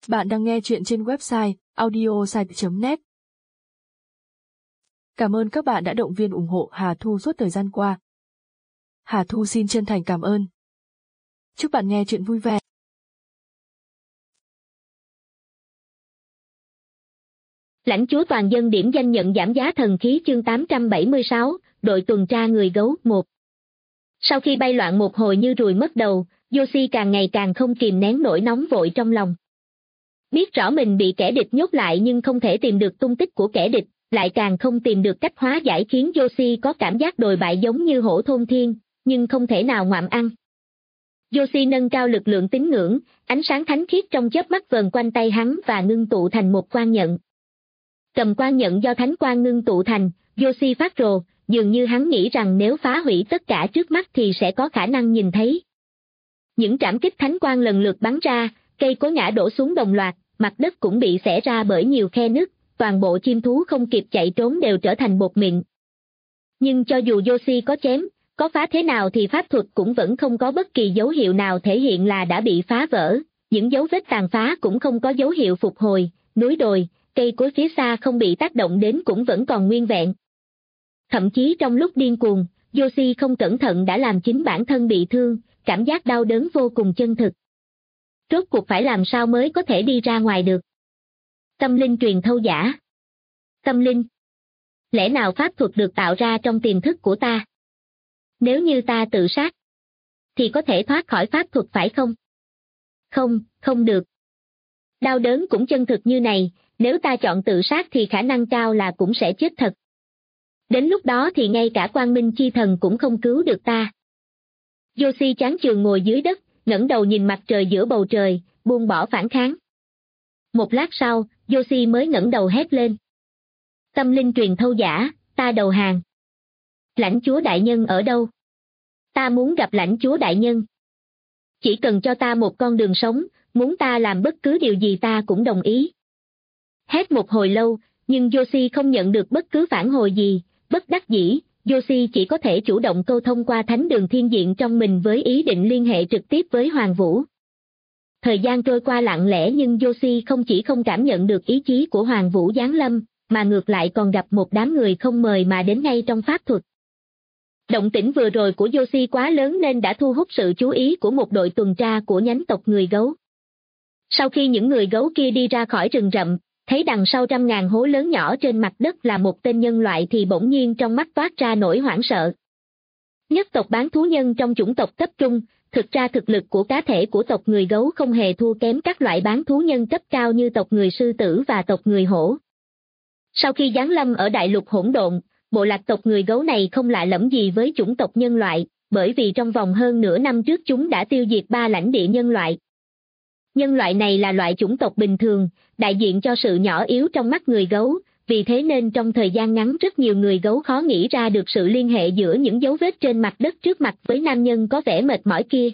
Bạn đang nghe chuyện trên website audiosite.net. Cảm ơn các bạn đã động viên ủng hộ Hà Thu suốt thời gian qua. Hà Thu xin chân thành cảm ơn. Chúc bạn nghe chuyện vui vẻ. Lãnh chúa toàn dân điểm danh nhận giảm giá thần khí chương 876, đội tuần tra người gấu 1. Sau khi bay loạn một hồi như ruồi mất đầu, Yoshi càng ngày càng không kìm nén nỗi nóng vội trong lòng. Biết rõ mình bị kẻ địch nhốt lại nhưng không thể tìm được tung tích của kẻ địch, lại càng không tìm được cách hóa giải khiến Yoshi có cảm giác đồi bại giống như hổ thôn thiên, nhưng không thể nào ngoạm ăn. Yoshi nâng cao lực lượng tín ngưỡng, ánh sáng thánh khiết trong chớp mắt vờn quanh tay hắn và ngưng tụ thành một quan nhận. Cầm quan nhận do thánh quang ngưng tụ thành, Yoshi phát rồ, dường như hắn nghĩ rằng nếu phá hủy tất cả trước mắt thì sẽ có khả năng nhìn thấy. Những trảm kích thánh quang lần lượt bắn ra, cây cối ngã đổ xuống đồng loạt, mặt đất cũng bị xẻ ra bởi nhiều khe nứt, toàn bộ chim thú không kịp chạy trốn đều trở thành bột mịn. Nhưng cho dù Yoshi có chém, có phá thế nào thì pháp thuật cũng vẫn không có bất kỳ dấu hiệu nào thể hiện là đã bị phá vỡ, những dấu vết tàn phá cũng không có dấu hiệu phục hồi, núi đồi, cây cối phía xa không bị tác động đến cũng vẫn còn nguyên vẹn. Thậm chí trong lúc điên cuồng, Yoshi không cẩn thận đã làm chính bản thân bị thương, cảm giác đau đớn vô cùng chân thực. Rốt cuộc phải làm sao mới có thể đi ra ngoài được? Tâm linh truyền thâu giả. Tâm linh. Lẽ nào pháp thuật được tạo ra trong tiềm thức của ta? Nếu như ta tự sát, thì có thể thoát khỏi pháp thuật phải không? Không, không được. Đau đớn cũng chân thực như này, nếu ta chọn tự sát thì khả năng cao là cũng sẽ chết thật. Đến lúc đó thì ngay cả quang minh chi thần cũng không cứu được ta. Yoshi chán chường ngồi dưới đất, ngẩng đầu nhìn mặt trời giữa bầu trời, buông bỏ phản kháng. Một lát sau, Yoshi mới ngẩng đầu hét lên. Tâm linh truyền thâu giả, ta đầu hàng. Lãnh chúa đại nhân ở đâu? Ta muốn gặp lãnh chúa đại nhân. Chỉ cần cho ta một con đường sống, muốn ta làm bất cứ điều gì ta cũng đồng ý. Hét một hồi lâu, nhưng Yoshi không nhận được bất cứ phản hồi gì, bất đắc dĩ, Yoshi chỉ có thể chủ động câu thông qua thánh đường thiên diện trong mình với ý định liên hệ trực tiếp với Hoàng Vũ. Thời gian trôi qua lặng lẽ nhưng Yoshi không chỉ không cảm nhận được ý chí của Hoàng Vũ giáng lâm, mà ngược lại còn gặp một đám người không mời mà đến ngay trong pháp thuật. Động tĩnh vừa rồi của Yoshi quá lớn nên đã thu hút sự chú ý của một đội tuần tra của nhánh tộc người gấu. Sau khi những người gấu kia đi ra khỏi rừng rậm, thấy đằng sau trăm ngàn hố lớn nhỏ trên mặt đất là một tên nhân loại thì bỗng nhiên trong mắt toát ra nỗi hoảng sợ. Nhất tộc bán thú nhân trong chủng tộc cấp trung, thực ra thực lực của cá thể của tộc người gấu không hề thua kém các loại bán thú nhân cấp cao như tộc người sư tử và tộc người hổ. Sau khi giáng lâm ở đại lục hỗn độn, bộ lạc tộc người gấu này không lạ lẫm gì với chủng tộc nhân loại, bởi vì trong vòng hơn nửa năm trước chúng đã tiêu diệt 3 lãnh địa nhân loại. Nhân loại này là loại chủng tộc bình thường, đại diện cho sự nhỏ yếu trong mắt người gấu, vì thế nên trong thời gian ngắn rất nhiều người gấu khó nghĩ ra được sự liên hệ giữa những dấu vết trên mặt đất trước mặt với nam nhân có vẻ mệt mỏi kia.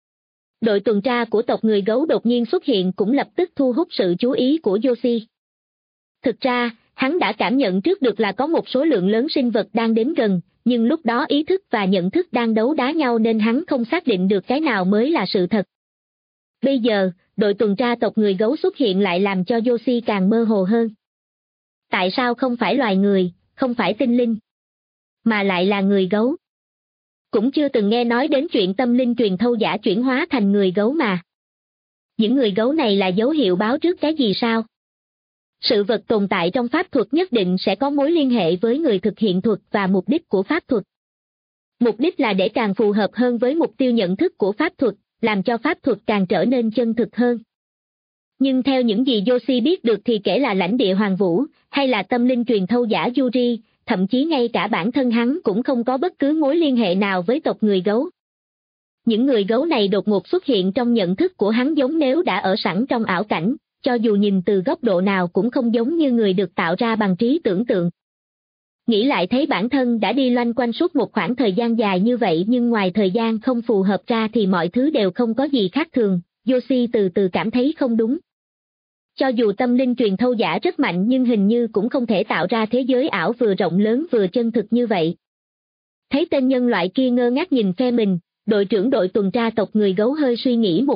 Đội tuần tra của tộc người gấu đột nhiên xuất hiện cũng lập tức thu hút sự chú ý của Yoshi. Thực ra, hắn đã cảm nhận trước được là có một số lượng lớn sinh vật đang đến gần, nhưng lúc đó ý thức và nhận thức đang đấu đá nhau nên hắn không xác định được cái nào mới là sự thật. Bây giờ, đội tuần tra tộc người gấu xuất hiện lại làm cho Yoshi càng mơ hồ hơn. Tại sao không phải loài người, không phải tinh linh, mà lại là người gấu? Cũng chưa từng nghe nói đến chuyện tâm linh truyền thâu giả chuyển hóa thành người gấu mà. Những người gấu này là dấu hiệu báo trước cái gì sao? Sự vật tồn tại trong pháp thuật nhất định sẽ có mối liên hệ với người thực hiện thuật và mục đích của pháp thuật. Mục đích là để càng phù hợp hơn với mục tiêu nhận thức của pháp thuật, làm cho pháp thuật càng trở nên chân thực hơn. Nhưng theo những gì Yoshi biết được thì kể là lãnh địa Hoàng Vũ, hay là tâm linh truyền thâu giả Yuri, thậm chí ngay cả bản thân hắn cũng không có bất cứ mối liên hệ nào với tộc người gấu. Những người gấu này đột ngột xuất hiện trong nhận thức của hắn giống nếu đã ở sẵn trong ảo cảnh, cho dù nhìn từ góc độ nào cũng không giống như người được tạo ra bằng trí tưởng tượng. Nghĩ lại thấy bản thân đã đi loanh quanh suốt một khoảng thời gian dài như vậy nhưng ngoài thời gian không phù hợp ra thì mọi thứ đều không có gì khác thường, Yoshi từ từ cảm thấy không đúng. Cho dù tâm linh truyền thâu giả rất mạnh nhưng hình như cũng không thể tạo ra thế giới ảo vừa rộng lớn vừa chân thực như vậy. Thấy tên nhân loại kia ngơ ngác nhìn phe mình, đội trưởng đội tuần tra tộc người gấu hơi suy nghĩ một lúc,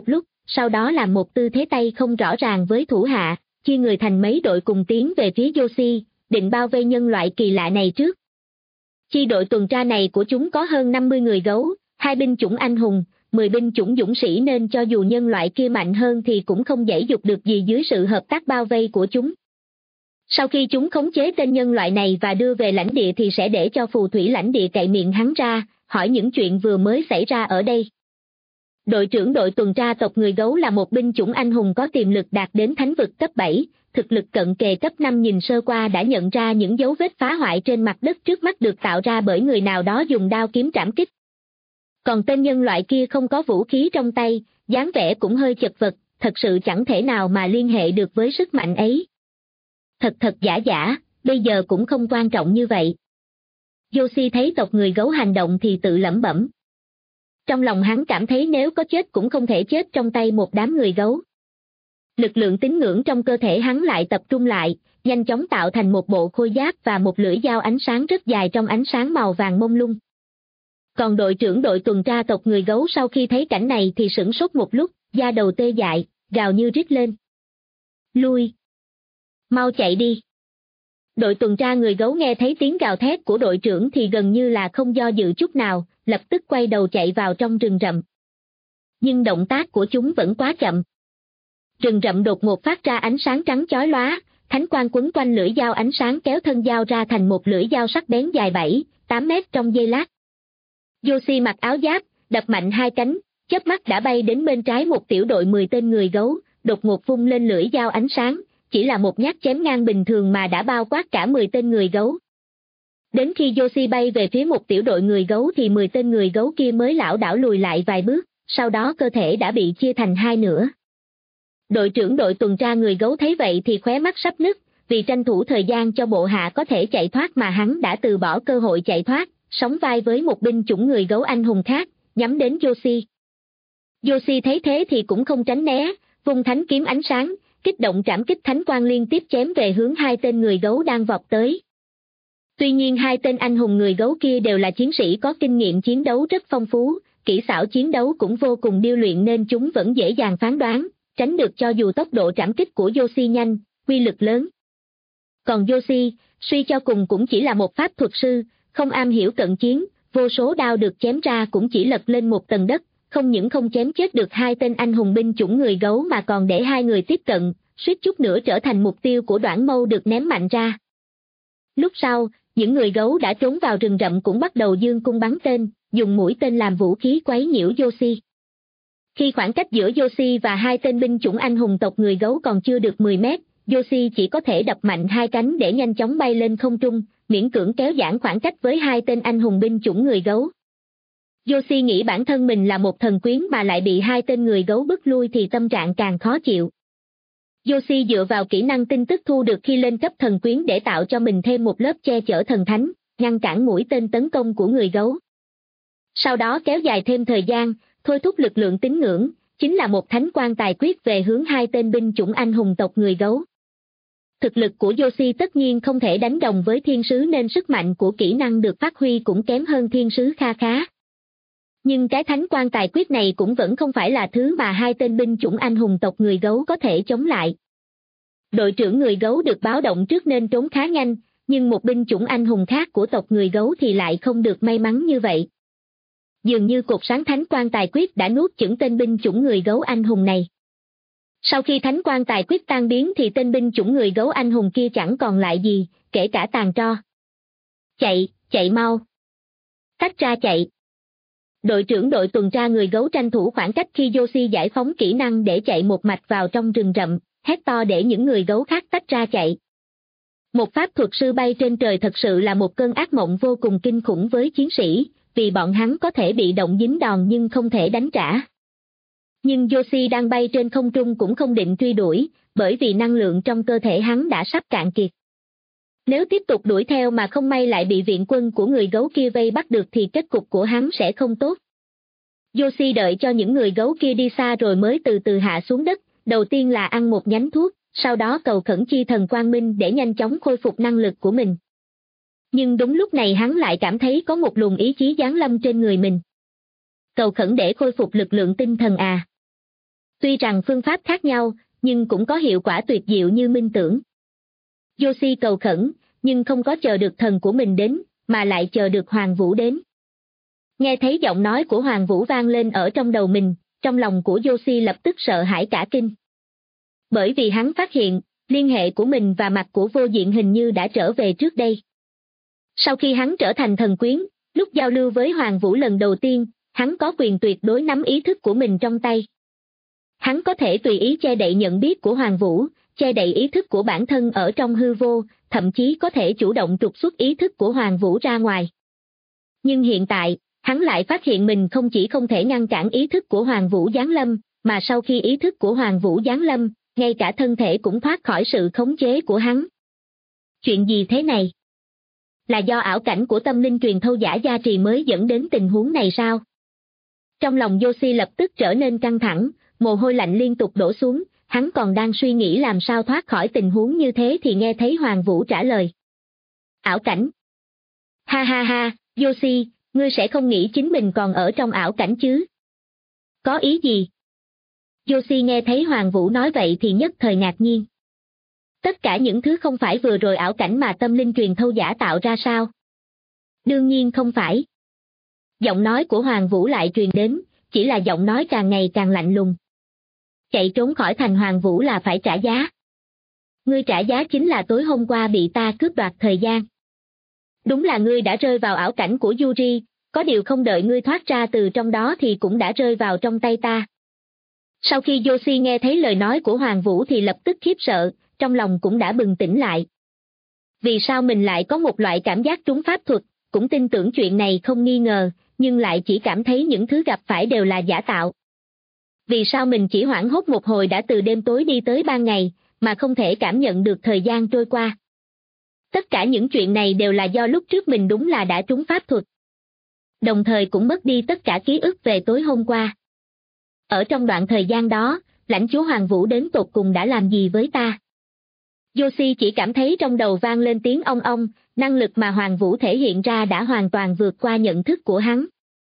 sau đó làm một tư thế tay không rõ ràng với thủ hạ, chia người thành mấy đội cùng tiến về phía Yoshi, định bao vây nhân loại kỳ lạ này trước. Chi đội tuần tra này của chúng có hơn 50 người gấu, 2 binh chủng anh hùng, 10 binh chủng dũng sĩ nên cho dù nhân loại kia mạnh hơn thì cũng không giãy giụt được gì dưới sự hợp tác bao vây của chúng. Sau khi chúng khống chế tên nhân loại này và đưa về lãnh địa thì sẽ để cho phù thủy lãnh địa cậy miệng hắn ra, hỏi những chuyện vừa mới xảy ra ở đây. Đội trưởng đội tuần tra tộc người gấu là một binh chủng anh hùng có tiềm lực đạt đến thánh vực cấp 7, thực lực cận kề cấp 5 nhìn sơ qua đã nhận ra những dấu vết phá hoại trên mặt đất trước mắt được tạo ra bởi người nào đó dùng đao kiếm trảm kích. Còn tên nhân loại kia không có vũ khí trong tay, dáng vẻ cũng hơi chật vật, thật sự chẳng thể nào mà liên hệ được với sức mạnh ấy. Thật giả, bây giờ cũng không quan trọng như vậy. Yoshi thấy tộc người gấu hành động thì tự lẩm bẩm. Trong lòng hắn cảm thấy nếu có chết cũng không thể chết trong tay một đám người gấu. Lực lượng tín ngưỡng trong cơ thể hắn lại tập trung lại, nhanh chóng tạo thành một bộ khôi giáp và một lưỡi dao ánh sáng rất dài trong ánh sáng màu vàng mông lung. Còn đội trưởng đội tuần tra tộc người gấu sau khi thấy cảnh này thì sửng sốt một lúc, da đầu tê dại, gào như rít lên. Lui! Mau chạy đi! Đội tuần tra người gấu nghe thấy tiếng gào thét của đội trưởng thì gần như là không do dự chút nào, lập tức quay đầu chạy vào trong rừng rậm. Nhưng động tác của chúng vẫn quá chậm. Rừng rậm đột ngột phát ra ánh sáng trắng chói lóa, thánh quang quấn quanh lưỡi dao ánh sáng kéo thân dao ra thành một lưỡi dao sắc bén dài 7-8 mét trong giây lát. Yoshi mặc áo giáp, đập mạnh hai cánh, chớp mắt đã bay đến bên trái một tiểu đội 10 tên người gấu, đột ngột vung lên lưỡi dao ánh sáng, chỉ là một nhát chém ngang bình thường mà đã bao quát cả 10 tên người gấu. Đến khi Yoshi bay về phía một tiểu đội người gấu thì 10 tên người gấu kia mới lảo đảo lùi lại vài bước, sau đó cơ thể đã bị chia thành hai nửa. Đội trưởng đội tuần tra người gấu thấy vậy thì khóe mắt sắp nứt, vì tranh thủ thời gian cho bộ hạ có thể chạy thoát mà hắn đã từ bỏ cơ hội chạy thoát, sóng vai với một binh chủng người gấu anh hùng khác, nhắm đến Yoshi. Yoshi thấy thế thì cũng không tránh né, vung thánh kiếm ánh sáng, kích động trảm kích thánh quang liên tiếp chém về hướng hai tên người gấu đang vọt tới. Tuy nhiên hai tên anh hùng người gấu kia đều là chiến sĩ có kinh nghiệm chiến đấu rất phong phú, kỹ xảo chiến đấu cũng vô cùng điêu luyện nên chúng vẫn dễ dàng phán đoán, tránh được cho dù tốc độ trảm kích của Yoshi nhanh, uy lực lớn. Còn Yoshi, suy cho cùng cũng chỉ là một pháp thuật sư, không am hiểu cận chiến, vô số đao được chém ra cũng chỉ lật lên một tầng đất, không những không chém chết được hai tên anh hùng binh chủng người gấu mà còn để hai người tiếp cận, suýt chút nữa trở thành mục tiêu của Đoản Mâu được ném mạnh ra. Lúc sau, những người gấu đã trốn vào rừng rậm cũng bắt đầu giương cung bắn tên, dùng mũi tên làm vũ khí quấy nhiễu Yoshi. Khi khoảng cách giữa Yoshi và hai tên binh chủng anh hùng tộc người gấu còn chưa được 10 mét, Yoshi chỉ có thể đập mạnh hai cánh để nhanh chóng bay lên không trung, miễn cưỡng kéo giãn khoảng cách với hai tên anh hùng binh chủng người gấu. Yoshi nghĩ bản thân mình là một thần quyến mà lại bị hai tên người gấu bức lui thì tâm trạng càng khó chịu. Yoshi dựa vào kỹ năng tin tức thu được khi lên cấp thần quyến để tạo cho mình thêm một lớp che chở thần thánh, ngăn cản mũi tên tấn công của người gấu. Sau đó kéo dài thêm thời gian, thôi thúc lực lượng tín ngưỡng, chính là một thánh quang tài quyết về hướng hai tên binh chủng anh hùng tộc người gấu. Thực lực của Yoshi tất nhiên không thể đánh đồng với thiên sứ nên sức mạnh của kỹ năng được phát huy cũng kém hơn thiên sứ kha khá. Nhưng cái thánh quang tài quyết này cũng vẫn không phải là thứ mà hai tên binh chủng anh hùng tộc người gấu có thể chống lại. Đội trưởng người gấu được báo động trước nên trốn khá nhanh, nhưng một binh chủng anh hùng khác của tộc người gấu thì lại không được may mắn như vậy. Dường như cột sáng thánh quang tài quyết đã nuốt chửng tên binh chủng người gấu anh hùng này. Sau khi thánh quang tài quyết tan biến thì tên binh chủng người gấu anh hùng kia chẳng còn lại gì, kể cả tàn tro. Chạy mau. Tách ra chạy. Đội trưởng đội tuần tra người gấu tranh thủ khoảng cách khi Yoshi giải phóng kỹ năng để chạy một mạch vào trong rừng rậm, hét to để những người gấu khác tách ra chạy. Một pháp thuật sư bay trên trời thật sự là một cơn ác mộng vô cùng kinh khủng với chiến sĩ, vì bọn hắn có thể bị động dính đòn nhưng không thể đánh trả. Nhưng Yoshi đang bay trên không trung cũng không định truy đuổi, bởi vì năng lượng trong cơ thể hắn đã sắp cạn kiệt. Nếu tiếp tục đuổi theo mà không may lại bị viện quân của người gấu kia vây bắt được thì kết cục của hắn sẽ không tốt. Yoshi đợi cho những người gấu kia đi xa rồi mới từ từ hạ xuống đất, đầu tiên là ăn một nhánh thuốc, sau đó cầu khẩn chi thần quang minh để nhanh chóng khôi phục năng lực của mình. Nhưng đúng lúc này hắn lại cảm thấy có một luồng ý chí giáng lâm trên người mình. Cầu khẩn để khôi phục lực lượng tinh thần à? Tuy rằng phương pháp khác nhau, nhưng cũng có hiệu quả tuyệt diệu như minh tưởng. Yoshi cầu khẩn, nhưng không có chờ được thần của mình đến, mà lại chờ được Hoàng Vũ đến. Nghe thấy giọng nói của Hoàng Vũ vang lên ở trong đầu mình, trong lòng của Yoshi lập tức sợ hãi cả kinh. Bởi vì hắn phát hiện, liên hệ của mình và mặt của Vô Diện hình như đã trở về trước đây. Sau khi hắn trở thành thần quyến, lúc giao lưu với Hoàng Vũ lần đầu tiên, hắn có quyền tuyệt đối nắm ý thức của mình trong tay. Hắn có thể tùy ý che đậy nhận biết của Hoàng Vũ, che đậy ý thức của bản thân ở trong hư vô, thậm chí có thể chủ động trục xuất ý thức của Hoàng Vũ ra ngoài. Nhưng hiện tại, hắn lại phát hiện mình không chỉ không thể ngăn cản ý thức của Hoàng Vũ giáng lâm, mà sau khi ý thức của Hoàng Vũ giáng lâm, ngay cả thân thể cũng thoát khỏi sự khống chế của hắn. Chuyện gì thế này? Là do ảo cảnh của tâm linh truyền thâu giả gia trì mới dẫn đến tình huống này sao? Trong lòng Yoshi lập tức trở nên căng thẳng, mồ hôi lạnh liên tục đổ xuống, hắn còn đang suy nghĩ làm sao thoát khỏi tình huống như thế thì nghe thấy Hoàng Vũ trả lời. Ảo cảnh. Ha ha ha, Yoshi, ngươi sẽ không nghĩ chính mình còn ở trong ảo cảnh chứ? Có ý gì? Yoshi nghe thấy Hoàng Vũ nói vậy thì nhất thời ngạc nhiên. Tất cả những thứ không phải vừa rồi ảo cảnh mà tâm linh truyền thâu giả tạo ra sao? Đương nhiên không phải. Giọng nói của Hoàng Vũ lại truyền đến, chỉ là giọng nói càng ngày càng lạnh lùng. Chạy trốn khỏi thành Hoàng Vũ là phải trả giá. Ngươi trả giá chính là tối hôm qua bị ta cướp đoạt thời gian. Đúng là ngươi đã rơi vào ảo cảnh của Yuri, có điều không đợi ngươi thoát ra từ trong đó thì cũng đã rơi vào trong tay ta. Sau khi Yoshi nghe thấy lời nói của Hoàng Vũ thì lập tức khiếp sợ, trong lòng cũng đã bừng tỉnh lại. Vì sao mình lại có một loại cảm giác trúng pháp thuật, cũng tin tưởng chuyện này không nghi ngờ, nhưng lại chỉ cảm thấy những thứ gặp phải đều là giả tạo. Vì sao mình chỉ hoảng hốt một hồi đã từ đêm tối đi tới ban ngày, mà không thể cảm nhận được thời gian trôi qua. Tất cả những chuyện này đều là do lúc trước mình đúng là đã trúng pháp thuật. Đồng thời cũng mất đi tất cả ký ức về tối hôm qua. Ở trong đoạn thời gian đó, lãnh chúa Hoàng Vũ đến tột cùng đã làm gì với ta? Yoshi chỉ cảm thấy trong đầu vang lên tiếng ong ong, năng lực mà Hoàng Vũ thể hiện ra đã hoàn toàn vượt qua nhận thức của hắn.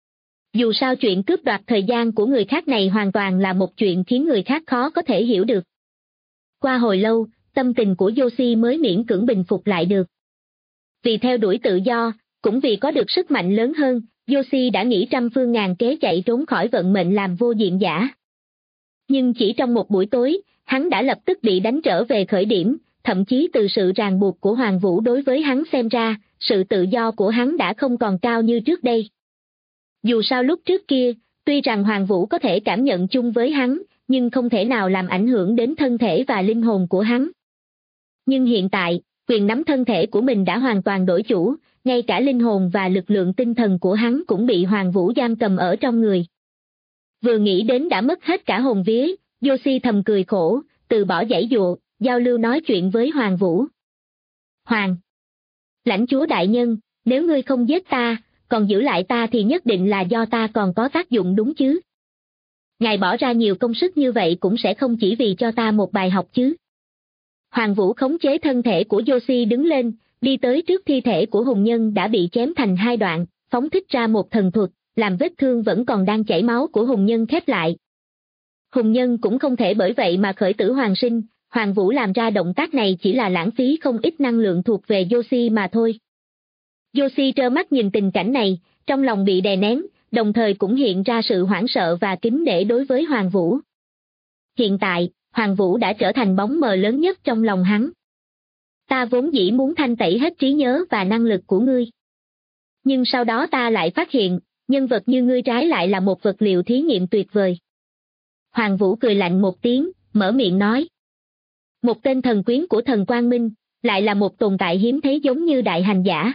Dù sao chuyện cướp đoạt thời gian của người khác này hoàn toàn là một chuyện khiến người khác khó có thể hiểu được. Qua hồi lâu, tâm tình của Yoshi mới miễn cưỡng bình phục lại được. Vì theo đuổi tự do, cũng vì có được sức mạnh lớn hơn, Yoshi đã nghĩ trăm phương ngàn kế chạy trốn khỏi vận mệnh làm vô diện giả. Nhưng chỉ trong một buổi tối, hắn đã lập tức bị đánh trở về khởi điểm, thậm chí từ sự ràng buộc của Hoàng Vũ đối với hắn xem ra, sự tự do của hắn đã không còn cao như trước đây. Dù sao lúc trước kia, tuy rằng Hoàng Vũ có thể cảm nhận chung với hắn, nhưng không thể nào làm ảnh hưởng đến thân thể và linh hồn của hắn. Nhưng hiện tại, quyền nắm thân thể của mình đã hoàn toàn đổi chủ, ngay cả linh hồn và lực lượng tinh thần của hắn cũng bị Hoàng Vũ giam cầm ở trong người. Vừa nghĩ đến đã mất hết cả hồn vía, Yoshi thầm cười khổ, từ bỏ giãy giụa, giao lưu nói chuyện với Hoàng Vũ. Hoàng! Lãnh chúa đại nhân, nếu ngươi không giết ta, còn giữ lại ta thì nhất định là do ta còn có tác dụng đúng chứ? Ngài bỏ ra nhiều công sức như vậy cũng sẽ không chỉ vì cho ta một bài học chứ? Hoàng Vũ khống chế thân thể của Yoshi đứng lên, đi tới trước thi thể của hùng nhân đã bị chém thành hai đoạn, phóng thích ra một thần thuật, làm vết thương vẫn còn đang chảy máu của hùng nhân khép lại. Hùng nhân cũng không thể bởi vậy mà khởi tử hoàn sinh, Hoàng Vũ làm ra động tác này chỉ là lãng phí không ít năng lượng thuộc về Yoshi mà thôi. Yoshi trơ mắt nhìn tình cảnh này, trong lòng bị đè nén, đồng thời cũng hiện ra sự hoảng sợ và kính nể đối với Hoàng Vũ. Hiện tại, Hoàng Vũ đã trở thành bóng mờ lớn nhất trong lòng hắn. Ta vốn dĩ muốn thanh tẩy hết trí nhớ và năng lực của ngươi. Nhưng sau đó ta lại phát hiện, nhân vật như ngươi trái lại là một vật liệu thí nghiệm tuyệt vời. Hoàng Vũ cười lạnh một tiếng, mở miệng nói. Một tên thần quyến của thần Quang Minh, lại là một tồn tại hiếm thấy giống như đại hành giả.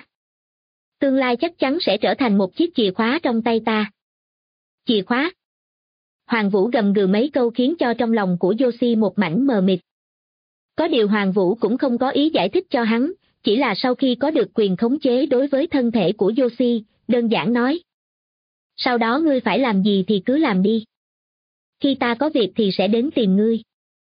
Tương lai chắc chắn sẽ trở thành một chiếc chìa khóa trong tay ta. Chìa khóa? Hoàng Vũ gầm gừ mấy câu khiến cho trong lòng của Yoshi một mảnh mờ mịt. Có điều Hoàng Vũ cũng không có ý giải thích cho hắn, chỉ là sau khi có được quyền khống chế đối với thân thể của Yoshi, đơn giản nói. Sau đó ngươi phải làm gì thì cứ làm đi. Khi ta có việc thì sẽ đến tìm ngươi.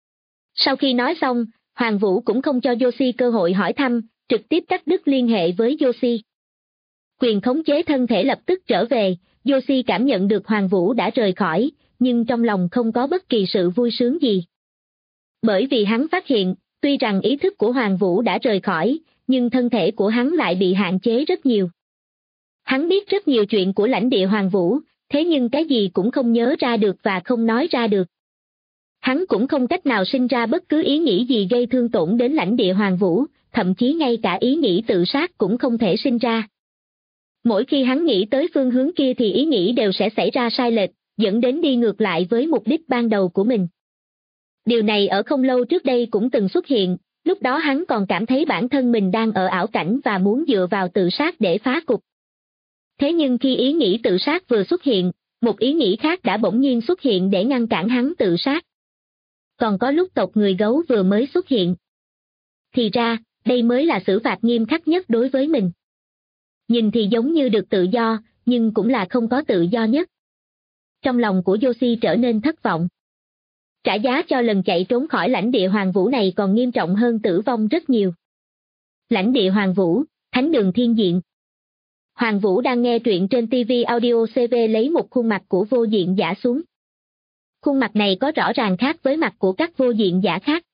Sau khi nói xong, Hoàng Vũ cũng không cho Yoshi cơ hội hỏi thăm, trực tiếp cắt đứt liên hệ với Yoshi. Quyền khống chế thân thể lập tức trở về, Yoshi cảm nhận được Hoàng Vũ đã rời khỏi, nhưng trong lòng không có bất kỳ sự vui sướng gì. Bởi vì hắn phát hiện, tuy rằng ý thức của Hoàng Vũ đã rời khỏi, nhưng thân thể của hắn lại bị hạn chế rất nhiều. Hắn biết rất nhiều chuyện của lãnh địa Hoàng Vũ, thế nhưng cái gì cũng không nhớ ra được và không nói ra được. Hắn cũng không cách nào sinh ra bất cứ ý nghĩ gì gây thương tổn đến lãnh địa Hoàng Vũ, thậm chí ngay cả ý nghĩ tự sát cũng không thể sinh ra. Mỗi khi hắn nghĩ tới phương hướng kia thì ý nghĩ đều sẽ xảy ra sai lệch, dẫn đến đi ngược lại với mục đích ban đầu của mình. Điều này ở không lâu trước đây cũng từng xuất hiện, lúc đó hắn còn cảm thấy bản thân mình đang ở ảo cảnh và muốn dựa vào tự sát để phá cục. Thế nhưng khi ý nghĩ tự sát vừa xuất hiện, một ý nghĩ khác đã bỗng nhiên xuất hiện để ngăn cản hắn tự sát. Còn có lúc tộc người gấu vừa mới xuất hiện. Thì ra, đây mới là xử phạt nghiêm khắc nhất đối với mình. Nhìn thì giống như được tự do, nhưng cũng là không có tự do nhất. Trong lòng của Yoshi trở nên thất vọng. Trả giá cho lần chạy trốn khỏi lãnh địa Hoàng Vũ này còn nghiêm trọng hơn tử vong rất nhiều. Lãnh địa Hoàng Vũ, Thánh đường Thiên Diện. Hoàng Vũ đang nghe truyện trên TV Audio CV lấy một khuôn mặt của vô diện giả xuống. Khuôn mặt này có rõ ràng khác với mặt của các vô diện giả khác.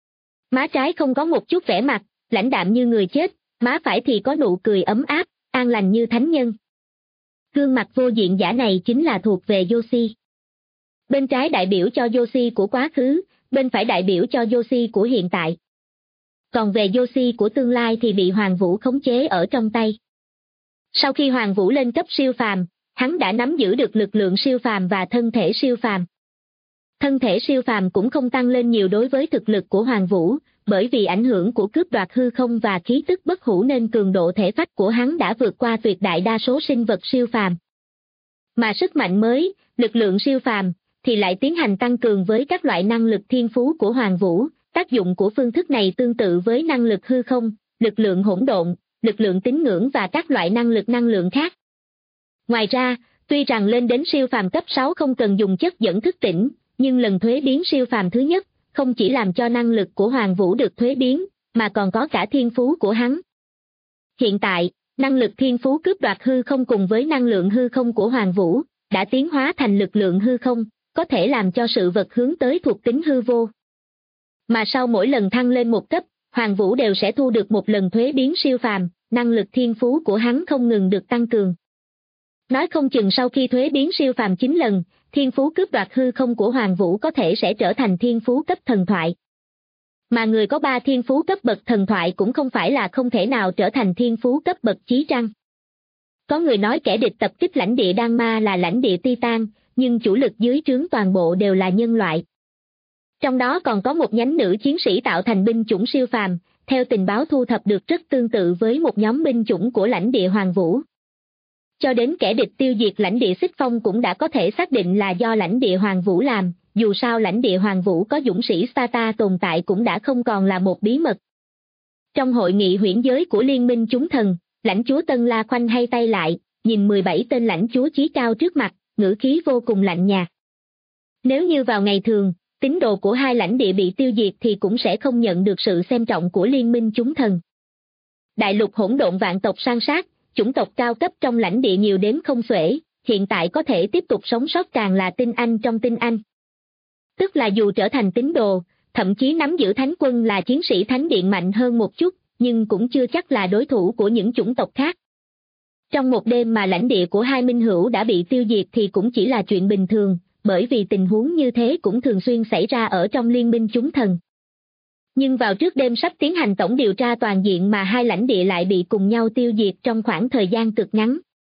Má trái không có một chút vẻ mặt, lãnh đạm như người chết, má phải thì có nụ cười ấm áp, an lành như thánh nhân. Gương mặt vô diện giả này chính là thuộc về Yoshi. Bên trái đại biểu cho Yoshi của quá khứ, bên phải đại biểu cho Yoshi của hiện tại. Còn về Yoshi của tương lai thì bị Hoàng Vũ khống chế ở trong tay. Sau khi Hoàng Vũ lên cấp siêu phàm, hắn đã nắm giữ được lực lượng siêu phàm và thân thể siêu phàm. Thân thể siêu phàm cũng không tăng lên nhiều đối với thực lực của Hoàng Vũ, bởi vì ảnh hưởng của cướp đoạt hư không và khí tức bất hủ nên cường độ thể phách của hắn đã vượt qua tuyệt đại đa số sinh vật siêu phàm. Mà sức mạnh mới, lực lượng siêu phàm, thì lại tiến hành tăng cường với các loại năng lực thiên phú của Hoàng Vũ. Tác dụng của phương thức này tương tự với năng lực hư không, lực lượng hỗn độn, lực lượng tín ngưỡng và các loại năng lượng khác. Ngoài ra, tuy rằng lên đến siêu phàm cấp 6 không cần dùng chất dẫn thức tỉnh, nhưng lần thuế biến siêu phàm thứ nhất, không chỉ làm cho năng lực của Hoàng Vũ được thuế biến, mà còn có cả thiên phú của hắn. Hiện tại, năng lực thiên phú cướp đoạt hư không cùng với năng lượng hư không của Hoàng Vũ, đã tiến hóa thành lực lượng hư không, có thể làm cho sự vật hướng tới thuộc tính hư vô. Mà sau mỗi lần thăng lên một cấp, Hoàng Vũ đều sẽ thu được một lần thuế biến siêu phàm, năng lực thiên phú của hắn không ngừng được tăng cường. Nói không chừng sau khi thuế biến siêu phàm 9 lần, thiên phú cướp đoạt hư không của Hoàng Vũ có thể sẽ trở thành thiên phú cấp thần thoại. Mà người có 3 thiên phú cấp bậc thần thoại cũng không phải là không thể nào trở thành thiên phú cấp bậc chí trăng. Có người nói kẻ địch tập kích lãnh địa Đan Ma là lãnh địa Titan, nhưng chủ lực dưới trướng toàn bộ đều là nhân loại. Trong đó còn có một nhánh nữ chiến sĩ tạo thành binh chủng siêu phàm, theo tình báo thu thập được rất tương tự với một nhóm binh chủng của lãnh địa Hoàng Vũ. Cho đến kẻ địch tiêu diệt lãnh địa Xích Phong cũng đã có thể xác định là do lãnh địa Hoàng Vũ làm, dù sao lãnh địa Hoàng Vũ có dũng sĩ Sparta tồn tại cũng đã không còn là một bí mật. Trong hội nghị huyễn giới của Liên minh chúng thần, lãnh chúa Tân La khoanh hay tay lại, nhìn 17 tên lãnh chúa chí cao trước mặt, ngữ khí vô cùng lạnh nhạt. Nếu như vào ngày thường, tín đồ của hai lãnh địa bị tiêu diệt thì cũng sẽ không nhận được sự xem trọng của Liên minh chúng thần. Đại lục hỗn độn vạn tộc san sát, chủng tộc cao cấp trong lãnh địa nhiều đếm không xuể, hiện tại có thể tiếp tục sống sót càng là tinh anh trong tinh anh. Tức là dù trở thành tín đồ, thậm chí nắm giữ thánh quân là chiến sĩ thánh điện mạnh hơn một chút, nhưng cũng chưa chắc là đối thủ của những chủng tộc khác. Trong một đêm mà lãnh địa của hai minh hữu đã bị tiêu diệt thì cũng chỉ là chuyện bình thường, bởi vì tình huống như thế cũng thường xuyên xảy ra ở trong liên minh chúng thần. Nhưng vào trước đêm sắp tiến hành tổng điều tra toàn diện mà hai lãnh địa lại bị cùng nhau tiêu diệt trong khoảng thời gian cực ngắn.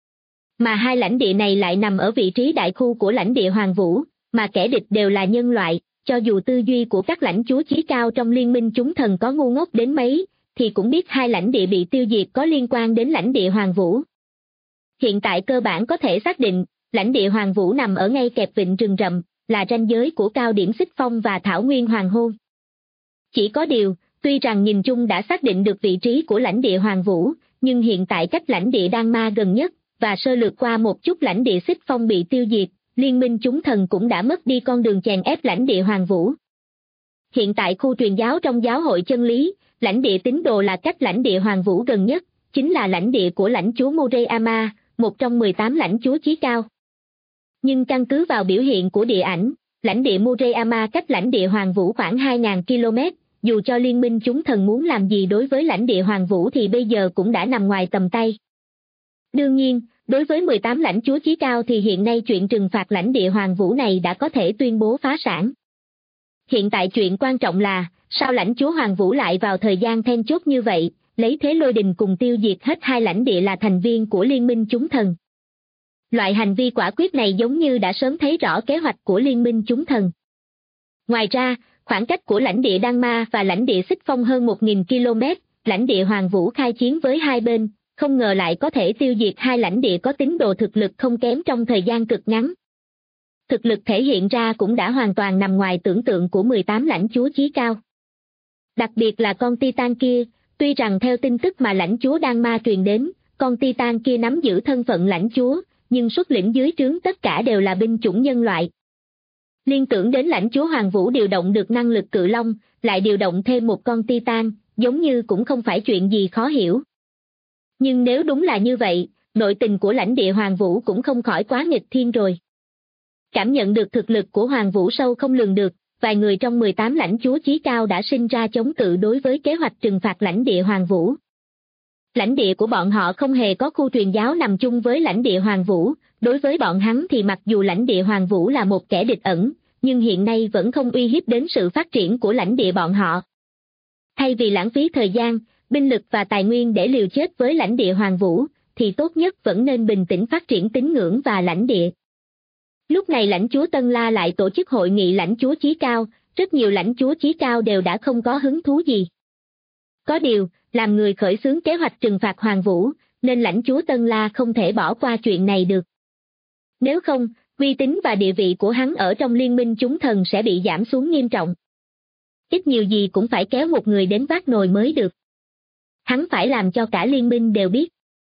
Mà hai lãnh địa này lại nằm ở vị trí đại khu của lãnh địa Hoàng Vũ, mà kẻ địch đều là nhân loại, cho dù tư duy của các lãnh chúa chí cao trong liên minh chúng thần có ngu ngốc đến mấy, thì cũng biết hai lãnh địa bị tiêu diệt có liên quan đến lãnh địa Hoàng Vũ. Hiện tại cơ bản có thể xác định, lãnh địa Hoàng Vũ nằm ở ngay kẹp vịnh rừng rậm, là ranh giới của cao điểm Xích Phong và Thảo Nguyên Hoàng Hôn. Chỉ có điều, tuy rằng nhìn chung đã xác định được vị trí của lãnh địa Hoàng Vũ, nhưng hiện tại cách lãnh địa Đan Ma gần nhất, và sơ lược qua một chút lãnh địa Xích Phong bị tiêu diệt, liên minh chúng thần cũng đã mất đi con đường chèn ép lãnh địa Hoàng Vũ. Hiện tại khu truyền giáo trong giáo hội chân lý, lãnh địa tín đồ là cách lãnh địa Hoàng Vũ gần nhất, chính là lãnh địa của lãnh chúa Murayama, một trong 18 lãnh chúa chí cao. Nhưng căn cứ vào biểu hiện của địa ảnh, lãnh địa Murayama cách lãnh địa Hoàng Vũ khoảng 2.000 km, dù cho liên minh chúng thần muốn làm gì đối với lãnh địa Hoàng Vũ thì bây giờ cũng đã nằm ngoài tầm tay. Đương nhiên, đối với 18 lãnh chúa chí cao thì hiện nay chuyện trừng phạt lãnh địa Hoàng Vũ này đã có thể tuyên bố phá sản. Hiện tại chuyện quan trọng là, sao lãnh chúa Hoàng Vũ lại vào thời gian then chốt như vậy, lấy thế lôi đình cùng tiêu diệt hết hai lãnh địa là thành viên của liên minh chúng thần. Loại hành vi quả quyết này giống như đã sớm thấy rõ kế hoạch của liên minh chúng thần. Ngoài ra, khoảng cách của lãnh địa Đan Ma và lãnh địa Xích Phong hơn 1.000 km, lãnh địa Hoàng Vũ khai chiến với hai bên, không ngờ lại có thể tiêu diệt hai lãnh địa có tín đồ thực lực không kém trong thời gian cực ngắn. Thực lực thể hiện ra cũng đã hoàn toàn nằm ngoài tưởng tượng của 18 lãnh chúa chí cao. Đặc biệt là con Titan kia, tuy rằng theo tin tức mà lãnh chúa Đan Ma truyền đến, con Titan kia nắm giữ thân phận lãnh chúa, nhưng xuất lĩnh dưới trướng tất cả đều là binh chủng nhân loại. Liên tưởng đến lãnh chúa Hoàng Vũ điều động được năng lực cự long, lại điều động thêm một con Titan, giống như cũng không phải chuyện gì khó hiểu. Nhưng nếu đúng là như vậy, nội tình của lãnh địa Hoàng Vũ cũng không khỏi quá nghịch thiên rồi. Cảm nhận được thực lực của Hoàng Vũ sâu không lường được, vài người trong 18 lãnh chúa chí cao đã sinh ra chống cự đối với kế hoạch trừng phạt lãnh địa Hoàng Vũ. Lãnh địa của bọn họ không hề có khu truyền giáo nằm chung với lãnh địa Hoàng Vũ, đối với bọn hắn thì mặc dù lãnh địa Hoàng Vũ là một kẻ địch ẩn, nhưng hiện nay vẫn không uy hiếp đến sự phát triển của lãnh địa bọn họ. Thay vì lãng phí thời gian, binh lực và tài nguyên để liều chết với lãnh địa Hoàng Vũ, thì tốt nhất vẫn nên bình tĩnh phát triển tín ngưỡng và lãnh địa. Lúc này lãnh chúa Tân La lại tổ chức hội nghị lãnh chúa chí cao, rất nhiều lãnh chúa chí cao đều đã không có hứng thú gì. Có điều, làm người khởi xướng kế hoạch trừng phạt Hoàng Vũ, nên lãnh chúa Tân La không thể bỏ qua chuyện này được. Nếu không, uy tín và địa vị của hắn ở trong liên minh chúng thần sẽ bị giảm xuống nghiêm trọng. Ít nhiều gì cũng phải kéo một người đến vác nồi mới được. Hắn phải làm cho cả liên minh đều biết.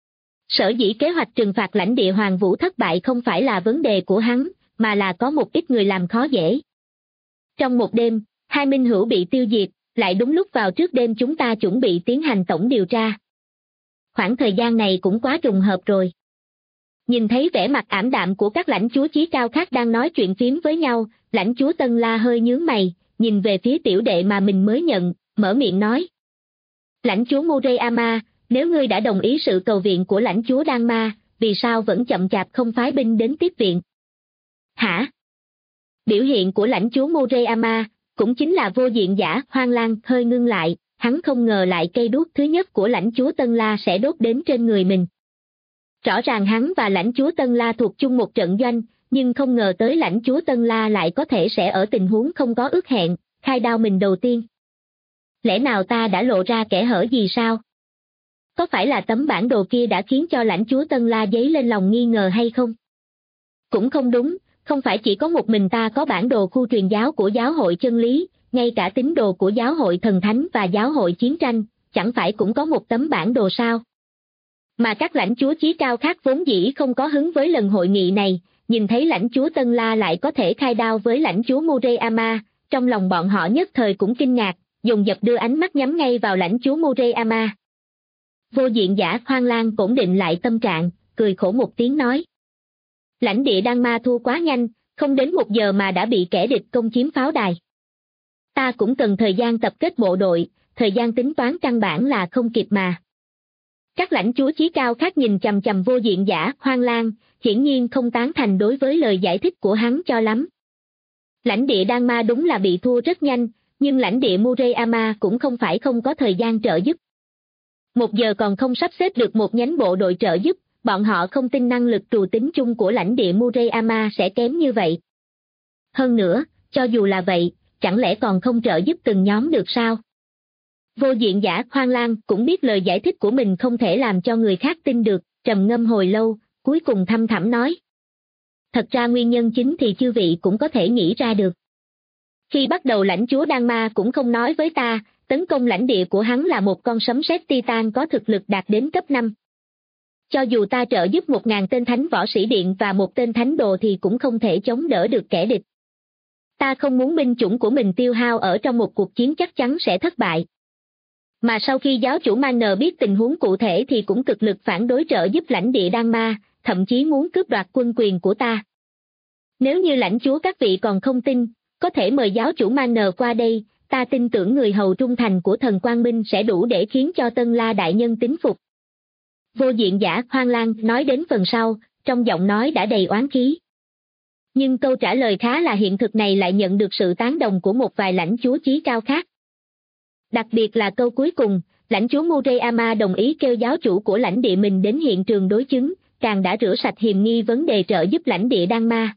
Sở dĩ kế hoạch trừng phạt lãnh địa Hoàng Vũ thất bại không phải là vấn đề của hắn, mà là có một ít người làm khó dễ. Trong một đêm, hai minh hữu bị tiêu diệt, lại đúng lúc vào trước đêm chúng ta chuẩn bị tiến hành tổng điều tra. Khoảng thời gian này cũng quá trùng hợp rồi. Nhìn thấy vẻ mặt ảm đạm của các lãnh chúa chí cao khác đang nói chuyện phiếm với nhau, lãnh chúa Tân La hơi nhướng mày, nhìn về phía tiểu đệ mà mình mới nhận, mở miệng nói. Lãnh chúa Murayama, nếu ngươi đã đồng ý sự cầu viện của lãnh chúa Đan Ma, vì sao vẫn chậm chạp không phái binh đến tiếp viện? Hả? Biểu hiện của lãnh chúa Murayama, cũng chính là vô diện giả Hoang Lang hơi ngưng lại, hắn không ngờ lại cây đuốc thứ nhất của lãnh chúa Tân La sẽ đốt đến trên người mình. Rõ ràng hắn và lãnh chúa Tân La thuộc chung một trận doanh, nhưng không ngờ tới lãnh chúa Tân La lại có thể sẽ ở tình huống không có ước hẹn, khai đao mình đầu tiên. Lẽ nào ta đã lộ ra kẽ hở gì sao? Có phải là tấm bản đồ kia đã khiến cho lãnh chúa Tân La dấy lên lòng nghi ngờ hay không? Cũng không đúng, không phải chỉ có một mình ta có bản đồ khu truyền giáo của giáo hội chân lý, ngay cả tín đồ của giáo hội thần thánh và giáo hội chiến tranh, chẳng phải cũng có một tấm bản đồ sao? Mà các lãnh chúa chí cao khác vốn dĩ không có hứng với lần hội nghị này, nhìn thấy lãnh chúa Tân La lại có thể khai đao với lãnh chúa Murayama, trong lòng bọn họ nhất thời cũng kinh ngạc, dồn dập đưa ánh mắt nhắm ngay vào lãnh chúa Murayama. Vô diện giả Hoang Lang ổn định lại tâm trạng, cười khổ một tiếng nói. Lãnh địa Đan Ma thua quá nhanh, không đến 1 giờ mà đã bị kẻ địch công chiếm pháo đài. Ta cũng cần thời gian tập kết bộ đội, thời gian tính toán căn bản là không kịp mà. Các lãnh chúa chí cao khác nhìn chằm chằm vô diện giả Hoang Lang, hiển nhiên không tán thành đối với lời giải thích của hắn cho lắm. Lãnh địa Đan Ma đúng là bị thua rất nhanh, nhưng lãnh địa Murayama cũng không phải không có thời gian trợ giúp. 1 giờ còn không sắp xếp được một nhánh bộ đội trợ giúp, bọn họ không tin năng lực trù tính chung của lãnh địa Murayama sẽ kém như vậy. Hơn nữa, cho dù là vậy, chẳng lẽ còn không trợ giúp từng nhóm được sao? Vô diện giả Hoang Lang cũng biết lời giải thích của mình không thể làm cho người khác tin được, trầm ngâm hồi lâu, cuối cùng thăm thẳm nói. Thật ra nguyên nhân chính thì chư vị cũng có thể nghĩ ra được. Khi bắt đầu lãnh chúa Đan Ma cũng không nói với ta, tấn công lãnh địa của hắn là một con sấm sét Titan có thực lực đạt đến cấp 5. Cho dù ta trợ giúp 1.000 tên thánh võ sĩ điện và một tên thánh đồ thì cũng không thể chống đỡ được kẻ địch. Ta không muốn binh chủng của mình tiêu hao ở trong một cuộc chiến chắc chắn sẽ thất bại. Mà sau khi giáo chủ Manner biết tình huống cụ thể thì cũng cực lực phản đối trợ giúp lãnh địa Đan Ma, thậm chí muốn cướp đoạt quân quyền của ta. Nếu như lãnh chúa các vị còn không tin, có thể mời giáo chủ Manner qua đây, ta tin tưởng người hầu trung thành của thần Quang Minh sẽ đủ để khiến cho Tân La đại nhân tín phục. Vô diện giả Hoang Lang nói đến phần sau, trong giọng nói đã đầy oán khí. Nhưng câu trả lời khá là hiện thực này lại nhận được sự tán đồng của một vài lãnh chúa chí cao khác. Đặc biệt là câu cuối cùng, lãnh chúa Murayama đồng ý kêu giáo chủ của lãnh địa mình đến hiện trường đối chứng, càng đã rửa sạch hiềm nghi vấn đề trợ giúp lãnh địa Đan Ma.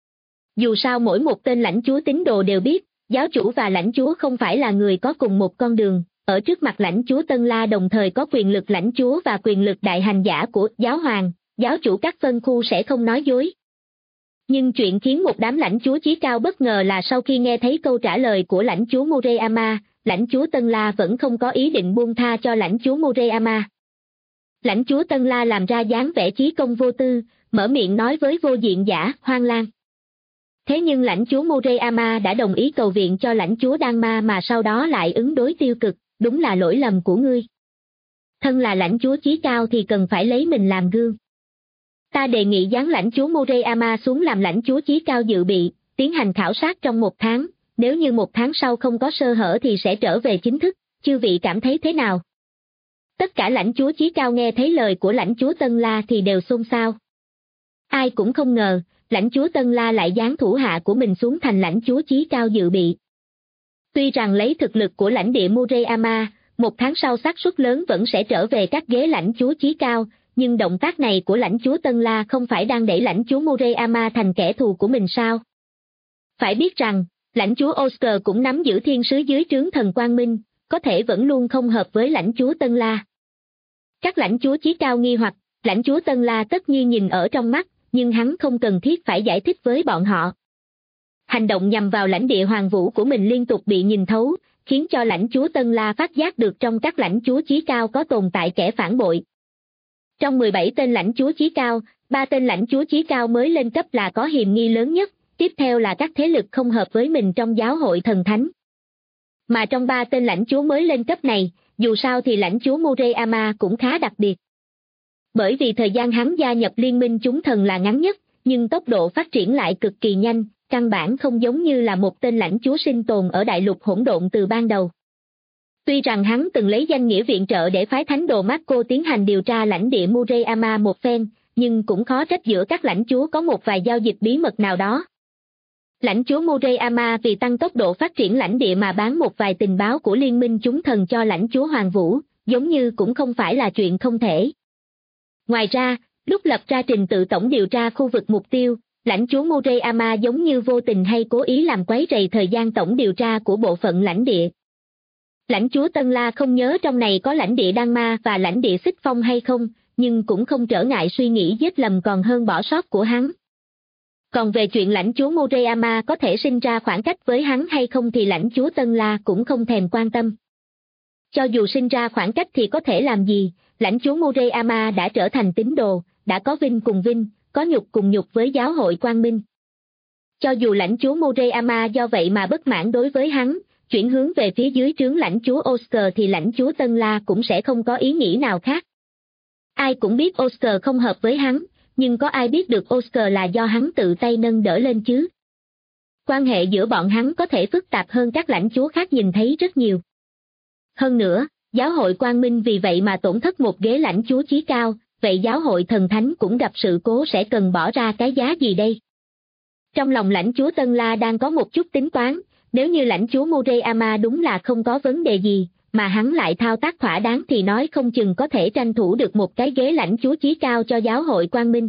Dù sao mỗi một tên lãnh chúa tín đồ đều biết, giáo chủ và lãnh chúa không phải là người có cùng một con đường, ở trước mặt lãnh chúa Tân La đồng thời có quyền lực lãnh chúa và quyền lực đại hành giả của giáo hoàng, giáo chủ các phân khu sẽ không nói dối. Nhưng chuyện khiến một đám lãnh chúa chí cao bất ngờ là sau khi nghe thấy câu trả lời của lãnh chúa Murayama, lãnh chúa Tân La vẫn không có ý định buông tha cho lãnh chúa Murayama. Lãnh chúa Tân La làm ra dáng vẻ chí công vô tư, mở miệng nói với vô diện giả Hoang Lang. Thế nhưng lãnh chúa Murayama đã đồng ý cầu viện cho lãnh chúa Đan Ma mà sau đó lại ứng đối tiêu cực, đúng là lỗi lầm của ngươi. Thân là lãnh chúa chí cao thì cần phải lấy mình làm gương. Ta đề nghị giáng lãnh chúa Murayama xuống làm lãnh chúa chí cao dự bị, tiến hành khảo sát trong 1 tháng, nếu như 1 tháng sau không có sơ hở thì sẽ trở về chính thức, chư vị cảm thấy thế nào? Tất cả lãnh chúa chí cao nghe thấy lời của lãnh chúa Tân La thì đều xôn xao. Ai cũng không ngờ, lãnh chúa Tân La lại giáng thủ hạ của mình xuống thành lãnh chúa chí cao dự bị. Tuy rằng lấy thực lực của lãnh địa Murayama, 1 tháng sau xác suất lớn vẫn sẽ trở về các ghế lãnh chúa chí cao, nhưng động tác này của lãnh chúa Tân La không phải đang đẩy lãnh chúa Murayama thành kẻ thù của mình sao? Phải biết rằng, lãnh chúa Oscar cũng nắm giữ thiên sứ dưới trướng thần Quang Minh, có thể vẫn luôn không hợp với lãnh chúa Tân La. Các lãnh chúa chí cao nghi hoặc, lãnh chúa Tân La tất nhiên nhìn ở trong mắt, nhưng hắn không cần thiết phải giải thích với bọn họ. Hành động nhằm vào lãnh địa Hoàng Vũ của mình liên tục bị nhìn thấu, khiến cho lãnh chúa Tân La phát giác được trong các lãnh chúa chí cao có tồn tại kẻ phản bội. Trong 17 tên lãnh chúa chí cao, 3 tên lãnh chúa chí cao mới lên cấp là có hiềm nghi lớn nhất, tiếp theo là các thế lực không hợp với mình trong giáo hội thần thánh. Mà trong 3 tên lãnh chúa mới lên cấp này, dù sao thì lãnh chúa Murayama cũng khá đặc biệt. Bởi vì thời gian hắn gia nhập liên minh chúng thần là ngắn nhất, nhưng tốc độ phát triển lại cực kỳ nhanh, căn bản không giống như là một tên lãnh chúa sinh tồn ở đại lục hỗn độn từ ban đầu. Tuy rằng hắn từng lấy danh nghĩa viện trợ để phái thánh đồ Marco tiến hành điều tra lãnh địa Murayama một phen, nhưng cũng khó trách giữa các lãnh chúa có một vài giao dịch bí mật nào đó. Lãnh chúa Murayama vì tăng tốc độ phát triển lãnh địa mà bán một vài tình báo của liên minh chúng thần cho lãnh chúa Hoàng Vũ, giống như cũng không phải là chuyện không thể. Ngoài ra, lúc lập ra trình tự tổng điều tra khu vực mục tiêu, lãnh chúa Murayama giống như vô tình hay cố ý làm quấy rầy thời gian tổng điều tra của bộ phận lãnh địa. Lãnh chúa Tân La không nhớ trong này có lãnh địa Đan Ma và lãnh địa Xích Phong hay không, nhưng cũng không trở ngại suy nghĩ giết lầm còn hơn bỏ sót của hắn. Còn về chuyện lãnh chúa Murayama có thể sinh ra khoảng cách với hắn hay không thì lãnh chúa Tân La cũng không thèm quan tâm. Cho dù sinh ra khoảng cách thì có thể làm gì, lãnh chúa Murayama đã trở thành tín đồ, đã có vinh cùng vinh, có nhục cùng nhục với giáo hội Quang Minh. Cho dù lãnh chúa Murayama do vậy mà bất mãn đối với hắn, chuyển hướng về phía dưới trướng lãnh chúa Oscar thì lãnh chúa Tân La cũng sẽ không có ý nghĩ nào khác. Ai cũng biết Oscar không hợp với hắn, nhưng có ai biết được Oscar là do hắn tự tay nâng đỡ lên chứ? Quan hệ giữa bọn hắn có thể phức tạp hơn các lãnh chúa khác nhìn thấy rất nhiều. Hơn nữa, giáo hội Quang Minh vì vậy mà tổn thất một ghế lãnh chúa chí cao, vậy giáo hội thần thánh cũng gặp sự cố sẽ cần bỏ ra cái giá gì đây? Trong lòng lãnh chúa Tân La đang có một chút tính toán, nếu như lãnh chúa Murayama đúng là không có vấn đề gì, mà hắn lại thao tác thỏa đáng thì nói không chừng có thể tranh thủ được một cái ghế lãnh chúa chí cao cho giáo hội Quang Minh.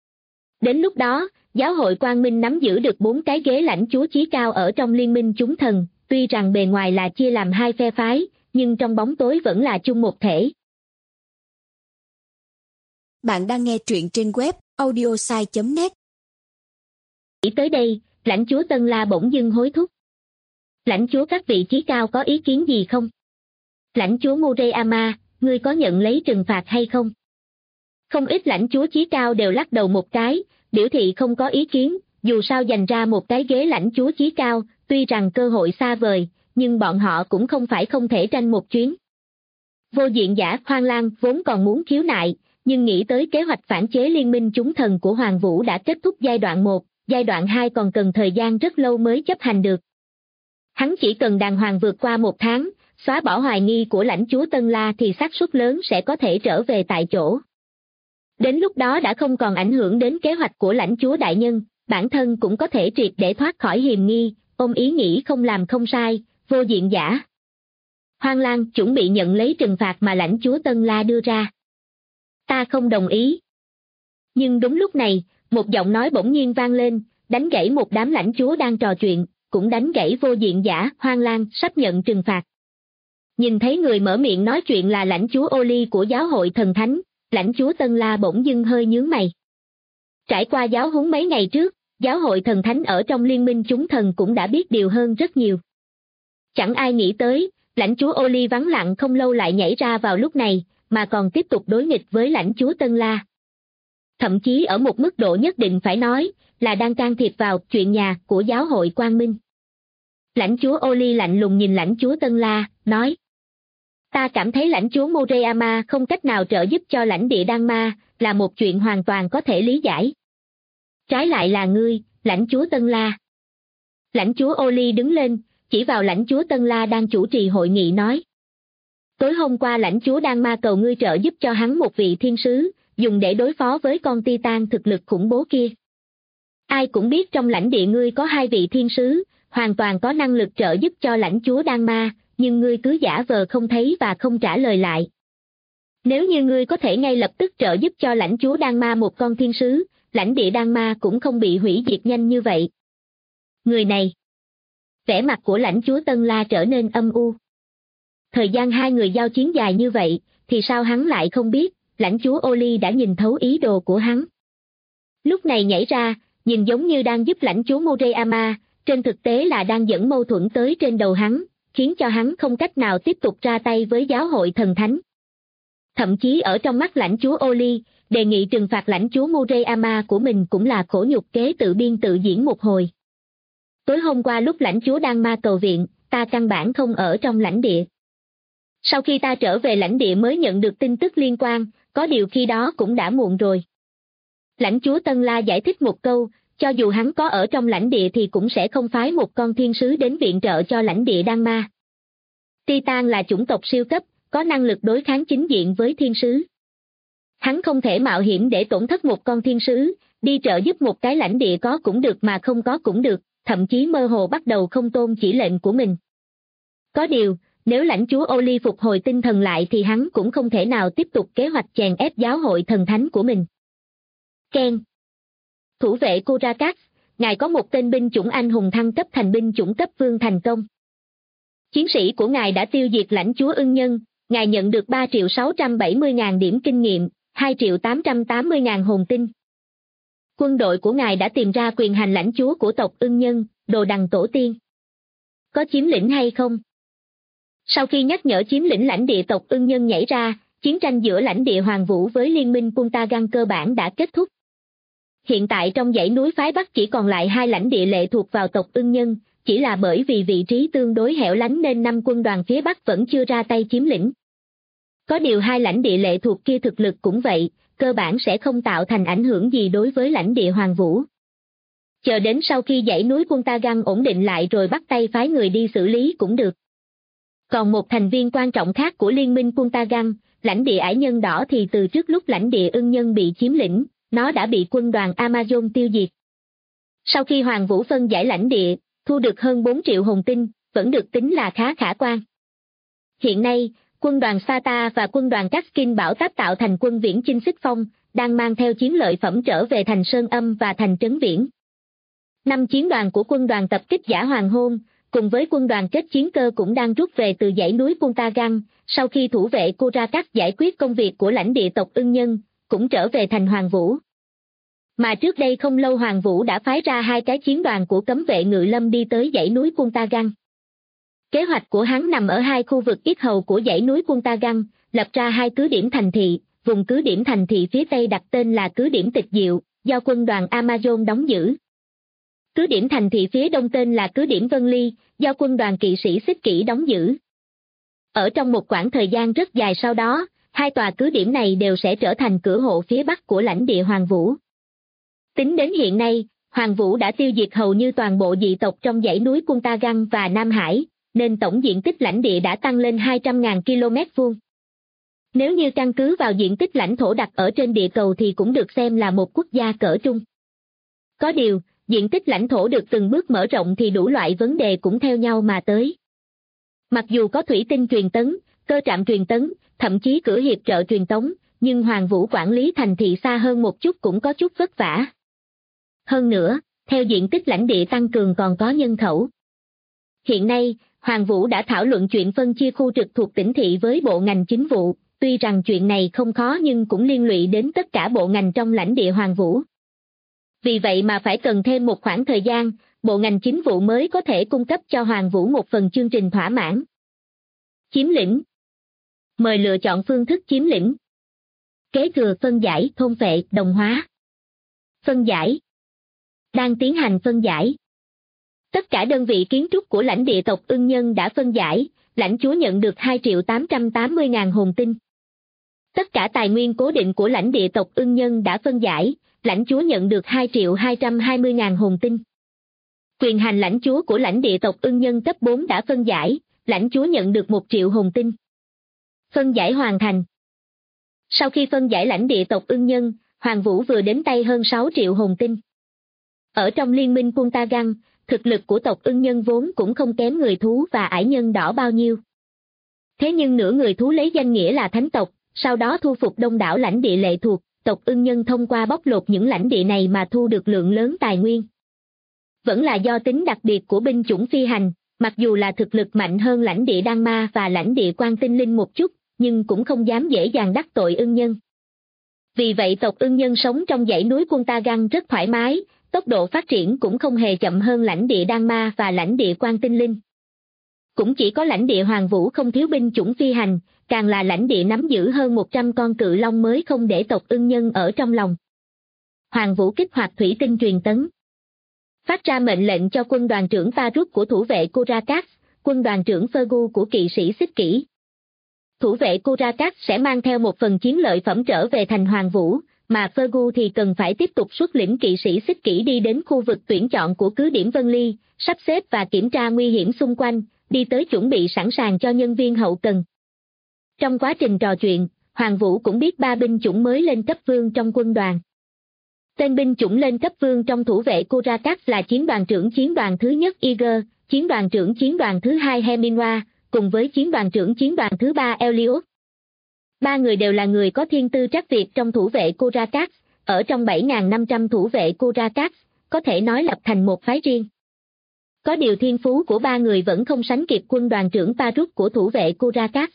Đến lúc đó, giáo hội Quang Minh nắm giữ được 4 cái ghế lãnh chúa chí cao ở trong liên minh chúng thần, tuy rằng bề ngoài là chia làm 2 phe phái, nhưng trong bóng tối vẫn là chung một thể. Bạn đang nghe truyện trên web audiosai.net. Nghĩ tới đây, lãnh chúa Tân La bỗng dưng hối thúc. Lãnh chúa các vị chí cao có ý kiến gì không? Lãnh chúa Murayama, ngươi có nhận lấy trừng phạt hay không? Không ít lãnh chúa chí cao đều lắc đầu một cái, biểu thị không có ý kiến, dù sao dành ra một cái ghế lãnh chúa chí cao, tuy rằng cơ hội xa vời, nhưng bọn họ cũng không phải không thể tranh một chuyến. Vô diện giả Hoang Lang vốn còn muốn khiếu nại, nhưng nghĩ tới kế hoạch phản chế liên minh chúng thần của Hoàng Vũ đã kết thúc giai đoạn 1, giai đoạn 2 còn cần thời gian rất lâu mới chấp hành được. Hắn chỉ cần đàng hoàng vượt qua 1 tháng, xóa bỏ hoài nghi của lãnh chúa Tân La thì xác suất lớn sẽ có thể trở về tại chỗ. Đến lúc đó đã không còn ảnh hưởng đến kế hoạch của lãnh chúa đại nhân, bản thân cũng có thể triệt để thoát khỏi hiềm nghi, ôm ý nghĩ không làm không sai, vô diện giả. Hoang Lang chuẩn bị nhận lấy trừng phạt mà lãnh chúa Tân La đưa ra. Ta không đồng ý. Nhưng đúng lúc này, một giọng nói bỗng nhiên vang lên, đánh gãy một đám lãnh chúa đang trò chuyện, cũng đánh gãy vô diện giả. Hoang Lang sắp nhận trừng phạt. Nhìn thấy người mở miệng nói chuyện là lãnh chúa Oli của giáo hội thần thánh, lãnh chúa Tân La bỗng dưng hơi nhướng mày. Trải qua giáo huấn mấy ngày trước, giáo hội thần thánh ở trong liên minh chúng thần cũng đã biết điều hơn rất nhiều. Chẳng ai nghĩ tới, lãnh chúa Oli vắng lặng không lâu lại nhảy ra vào lúc này, mà còn tiếp tục đối nghịch với lãnh chúa Tân La. Thậm chí ở một mức độ nhất định phải nói, là đang can thiệp vào chuyện nhà của giáo hội Quang Minh. Lãnh chúa Oli lạnh lùng nhìn lãnh chúa Tân La, nói: Ta cảm thấy lãnh chúa Moriyama không cách nào trợ giúp cho lãnh địa Đan Ma, là một chuyện hoàn toàn có thể lý giải. Trái lại là ngươi, lãnh chúa Tân La. Lãnh chúa Oli đứng lên, chỉ vào lãnh chúa Tân La đang chủ trì hội nghị nói: Tối hôm qua lãnh chúa Đan Ma cầu ngươi trợ giúp cho hắn một vị thiên sứ, dùng để đối phó với con Titan thực lực khủng bố kia. Ai cũng biết trong lãnh địa ngươi có 2 vị thiên sứ, hoàn toàn có năng lực trợ giúp cho lãnh chúa Đan Ma, nhưng ngươi cứ giả vờ không thấy và không trả lời lại. Nếu như ngươi có thể ngay lập tức trợ giúp cho lãnh chúa Đan Ma một con thiên sứ, lãnh địa Đan Ma cũng không bị hủy diệt nhanh như vậy. Người này. Vẻ mặt của lãnh chúa Tân La trở nên âm u. Thời gian hai người giao chiến dài như vậy, thì sao hắn lại không biết, lãnh chúa Oli đã nhìn thấu ý đồ của hắn. Lúc này nhảy ra, nhìn giống như đang giúp lãnh chúa Moriyama, trên thực tế là đang dẫn mâu thuẫn tới trên đầu hắn, khiến cho hắn không cách nào tiếp tục ra tay với giáo hội thần thánh. Thậm chí ở trong mắt lãnh chúa Oli, đề nghị trừng phạt lãnh chúa Moriyama của mình cũng là khổ nhục kế tự biên tự diễn một hồi. Tối hôm qua lúc lãnh chúa Đan Ma cầu viện, ta căn bản không ở trong lãnh địa. Sau khi ta trở về lãnh địa mới nhận được tin tức liên quan, có điều khi đó cũng đã muộn rồi. Lãnh chúa Tân La giải thích một câu, cho dù hắn có ở trong lãnh địa thì cũng sẽ không phái một con thiên sứ đến viện trợ cho lãnh địa Đan Ma. Titan là chủng tộc siêu cấp, có năng lực đối kháng chính diện với thiên sứ. Hắn không thể mạo hiểm để tổn thất một con thiên sứ, đi trợ giúp một cái lãnh địa có cũng được mà không có cũng được, thậm chí mơ hồ bắt đầu không tôn chỉ lệnh của mình. Có điều, nếu lãnh chúa Oli phục hồi tinh thần lại thì hắn cũng không thể nào tiếp tục kế hoạch chèn ép giáo hội thần thánh của mình. Ken. Thủ vệ Kurakat, ngài có một tên binh chủng anh hùng thăng cấp thành binh chủng cấp vương thành công. Chiến sĩ của ngài đã tiêu diệt lãnh chúa ưng nhân, ngài nhận được 3.670.000 điểm kinh nghiệm, 2.880.000 hồn tinh. Quân đội của ngài đã tìm ra quyền hành lãnh chúa của tộc ưng nhân, đồ đằng tổ tiên. Có chiếm lĩnh hay không? Sau khi nhắc nhở chiếm lĩnh lãnh địa tộc ưng nhân nhảy ra, chiến tranh giữa lãnh địa Hoàng Vũ với liên minh Puntagan cơ bản đã kết thúc. Hiện tại trong dãy núi phái Bắc chỉ còn lại 2 lãnh địa lệ thuộc vào tộc ưng nhân, chỉ là bởi vì vị trí tương đối hẻo lánh nên 5 quân đoàn phía Bắc vẫn chưa ra tay chiếm lĩnh. Có điều 2 lãnh địa lệ thuộc kia thực lực cũng vậy, cơ bản sẽ không tạo thành ảnh hưởng gì đối với lãnh địa Hoàng Vũ. Chờ đến sau khi dãy núi Puntagan ổn định lại rồi bắt tay phái người đi xử lý cũng được. Còn một thành viên quan trọng khác của liên minh Puntagan, lãnh địa Ải Nhân Đỏ thì từ trước lúc lãnh địa ưng nhân bị chiếm lĩnh, nó đã bị quân đoàn Amazon tiêu diệt. Sau khi Hoàng Vũ phân giải lãnh địa, thu được hơn 4 triệu hồn tinh, vẫn được tính là khá khả quan. Hiện nay, quân đoàn Sata và quân đoàn Kaskin Bảo Táp tạo thành quân viễn chinh Xích Phong, đang mang theo chiến lợi phẩm trở về thành Sơn Âm và thành Trấn Viễn. 5 chiến đoàn của quân đoàn tập kích giả Hoàng Hôn, cùng với quân đoàn kết chiến cơ cũng đang rút về từ dãy núi Puntagan, sau khi thủ vệ Kurakat giải quyết công việc của lãnh địa tộc ưng nhân, cũng trở về thành Hoàng Vũ. Mà trước đây không lâu Hoàng Vũ đã phái ra 2 cái chiến đoàn của cấm vệ ngự lâm đi tới dãy núi Puntagan. Kế hoạch của hắn nằm ở 2 khu vực yết hầu của dãy núi Puntagan, lập ra 2 cứ điểm thành thị, vùng cứ điểm thành thị phía Tây đặt tên là cứ điểm Tịch Diệu, do quân đoàn Amazon đóng giữ. Cứ điểm thành thị phía Đông tên là cứ điểm Vân Ly, do quân đoàn kỵ sĩ Xích Kỷ đóng giữ. Ở trong một quãng thời gian rất dài sau đó, 2 tòa cứ điểm này đều sẽ trở thành cửa hộ phía Bắc của lãnh địa Hoàng Vũ. Tính đến hiện nay, Hoàng Vũ đã tiêu diệt hầu như toàn bộ dị tộc trong dãy núi Kuntagan và Nam Hải, nên tổng diện tích lãnh địa đã tăng lên 200.000 km2. Nếu như căn cứ vào diện tích lãnh thổ đặt ở trên địa cầu thì cũng được xem là một quốc gia cỡ trung. Có điều, diện tích lãnh thổ được từng bước mở rộng thì đủ loại vấn đề cũng theo nhau mà tới. Mặc dù có thủy tinh truyền tấn, cơ trạm truyền tấn, thậm chí cửa hiệp trợ truyền tống, nhưng Hoàng Vũ quản lý thành thị xa hơn một chút cũng có chút vất vả. Hơn nữa, theo diện tích lãnh địa tăng cường còn có nhân khẩu. Hiện nay, Hoàng Vũ đã thảo luận chuyện phân chia khu trực thuộc tỉnh thị với bộ ngành chính vụ, tuy rằng chuyện này không khó nhưng cũng liên lụy đến tất cả bộ ngành trong lãnh địa Hoàng Vũ. Vì vậy mà phải cần thêm một khoảng thời gian, bộ ngành chính vụ mới có thể cung cấp cho Hoàng Vũ một phần chương trình thỏa mãn. Chiếm lĩnh. Mời lựa chọn phương thức chiếm lĩnh. Kế thừa, phân giải, thôn phệ, đồng hóa. Phân giải. Đang tiến hành phân giải. Tất cả đơn vị kiến trúc của lãnh địa tộc Ưng Nhân đã phân giải, lãnh chúa nhận được 2.880.000 hồn tinh. Tất cả tài nguyên cố định của lãnh địa tộc Ưng Nhân đã phân giải, lãnh chúa nhận được 2.220.000 hồn tinh. Quyền hành lãnh chúa của lãnh địa tộc Ưng Nhân cấp 4 đã phân giải, lãnh chúa nhận được 1 triệu hồn tinh. Phân giải hoàn thành. Sau khi phân giải lãnh địa tộc Ưng Nhân, Hoàng Vũ vừa đến tay hơn 6 triệu hồn tinh. Ở trong liên minh Kuntagan, thực lực của tộc Ưng Nhân vốn cũng không kém người thú và ải nhân đỏ bao nhiêu. Thế nhưng nửa người thú lấy danh nghĩa là thánh tộc, sau đó thu phục đông đảo lãnh địa lệ thuộc, tộc Ưng Nhân thông qua bóc lột những lãnh địa này mà thu được lượng lớn tài nguyên. Vẫn là do tính đặc biệt của binh chủng phi hành, mặc dù là thực lực mạnh hơn lãnh địa Đan Ma và lãnh địa Quan Tinh Linh một chút, nhưng cũng không dám dễ dàng đắc tội Ưng Nhân. Vì vậy tộc Ưng Nhân sống trong dãy núi Kuntagan rất thoải mái, tốc độ phát triển cũng không hề chậm hơn lãnh địa Đan Ma và lãnh địa Quan Tinh Linh. Cũng chỉ có lãnh địa Hoàng Vũ không thiếu binh chủng phi hành, càng là lãnh địa nắm giữ hơn 100 con cự long mới không để tộc Ưng Nhân ở trong lòng. Hoàng Vũ kích hoạt thủy tinh truyền tấn. Phát ra mệnh lệnh cho quân đoàn trưởng Faruk của thủ vệ Kurakas, quân đoàn trưởng Fergu của kỵ sĩ Xích Kỷ. Thủ vệ Kurakas sẽ mang theo một phần chiến lợi phẩm trở về thành Hoàng Vũ, mà Fergu thì cần phải tiếp tục xuất lĩnh kỵ sĩ Xích Kỷ đi đến khu vực tuyển chọn của cứ điểm Vân Ly, sắp xếp và kiểm tra nguy hiểm xung quanh, đi tới chuẩn bị sẵn sàng cho nhân viên hậu cần. Trong quá trình trò chuyện, Hoàng Vũ cũng biết 3 binh chủng mới lên cấp vương trong quân đoàn. Tên binh chủng lên cấp vương trong thủ vệ Kurakas là chiến đoàn thứ nhất Iger, chiến đoàn thứ hai Hemingway, cùng với chiến đoàn thứ 3 Elliot. 3 người đều là người có thiên tư trắc việt trong thủ vệ Kurakas, ở trong 7.500 thủ vệ Kurakas, có thể nói lập thành một phái riêng. Có điều thiên phú của 3 người vẫn không sánh kịp quân đoàn trưởng Faruk của thủ vệ Kurakas.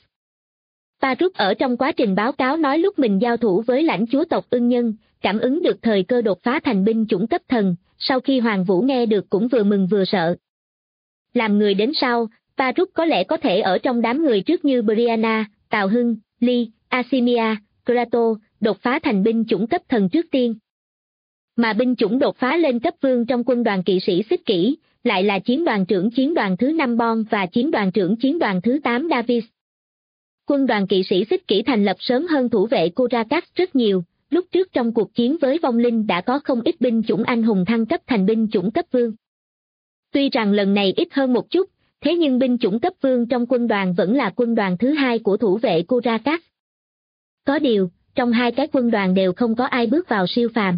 Faruk ở trong quá trình báo cáo nói lúc mình giao thủ với lãnh chúa tộc Ưng Nhân, cảm ứng được thời cơ đột phá thành binh chủng cấp thần, sau khi Hoàng Vũ nghe được cũng vừa mừng vừa sợ. Làm người đến sau, Faruk có lẽ có thể ở trong đám người trước như Brianna, Tào Hưng, Lee, Asimia, Kratos, đột phá thành binh chủng cấp thần trước tiên. Mà binh chủng đột phá lên cấp vương trong quân đoàn kỵ sĩ Xích Kỷ, lại là chiến đoàn thứ 5 Bon và chiến đoàn thứ 8 Davis. Quân đoàn kỵ sĩ Xích Kỷ thành lập sớm hơn thủ vệ Kurakas rất nhiều, lúc trước trong cuộc chiến với vong linh đã có không ít binh chủng anh hùng thăng cấp thành binh chủng cấp vương. Tuy rằng lần này ít hơn một chút, thế nhưng binh chủng cấp vương trong quân đoàn vẫn là quân đoàn thứ 2 của thủ vệ Kurakas. Có điều, trong 2 cái quân đoàn đều không có ai bước vào siêu phàm.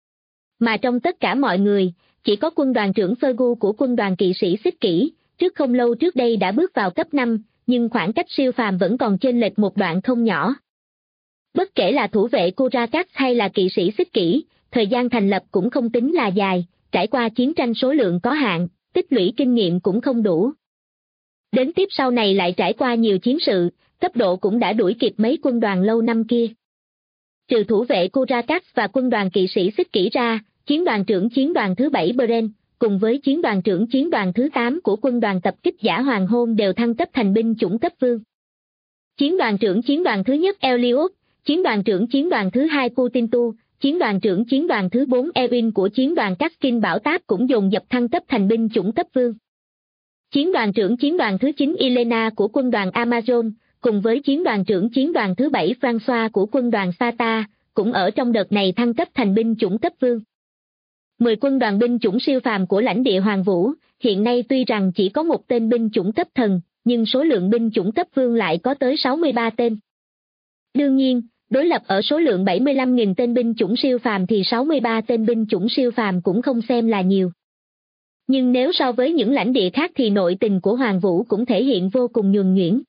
Mà trong tất cả mọi người, chỉ có quân đoàn trưởng Fergu của quân đoàn kỵ sĩ Xích Kỷ, trước không lâu trước đây đã bước vào cấp 5, nhưng khoảng cách siêu phàm vẫn còn chênh lệch một đoạn không nhỏ. Bất kể là thủ vệ Kurakas hay là kỵ sĩ Xích Kỷ, thời gian thành lập cũng không tính là dài, trải qua chiến tranh số lượng có hạn, tích lũy kinh nghiệm cũng không đủ. Đến tiếp sau này lại trải qua nhiều chiến sự, cấp độ cũng đã đuổi kịp mấy quân đoàn lâu năm kia. Trừ thủ vệ Kurakas và quân đoàn kỵ sĩ Xích Kỷ ra, chiến đoàn thứ 7 Beren, cùng với chiến đoàn thứ 8 của quân đoàn tập kích giả hoàng hôn đều thăng cấp thành binh chủng cấp vương. Chiến đoàn thứ nhất Elliot, chiến đoàn thứ 2 Putintu, chiến đoàn thứ 4 Ewin của chiến đoàn Kaskin Bảo Táp cũng dồn dập thăng cấp thành binh chủng cấp vương. Chiến đoàn thứ 9 Elena của quân đoàn Amazon, cùng với chiến đoàn thứ 7 Francois của quân đoàn Sata, cũng ở trong đợt này thăng cấp thành binh chủng cấp vương. 10 quân đoàn binh chủng siêu phàm của lãnh địa Hoàng Vũ, hiện nay tuy rằng chỉ có một tên binh chủng cấp thần, nhưng số lượng binh chủng cấp vương lại có tới 63 tên. Đương nhiên, đối lập ở số lượng 75.000 tên binh chủng siêu phàm thì 63 tên binh chủng siêu phàm cũng không xem là nhiều. Nhưng nếu so với những lãnh địa khác thì nội tình của Hoàng Vũ cũng thể hiện vô cùng nhuần nhuyễn.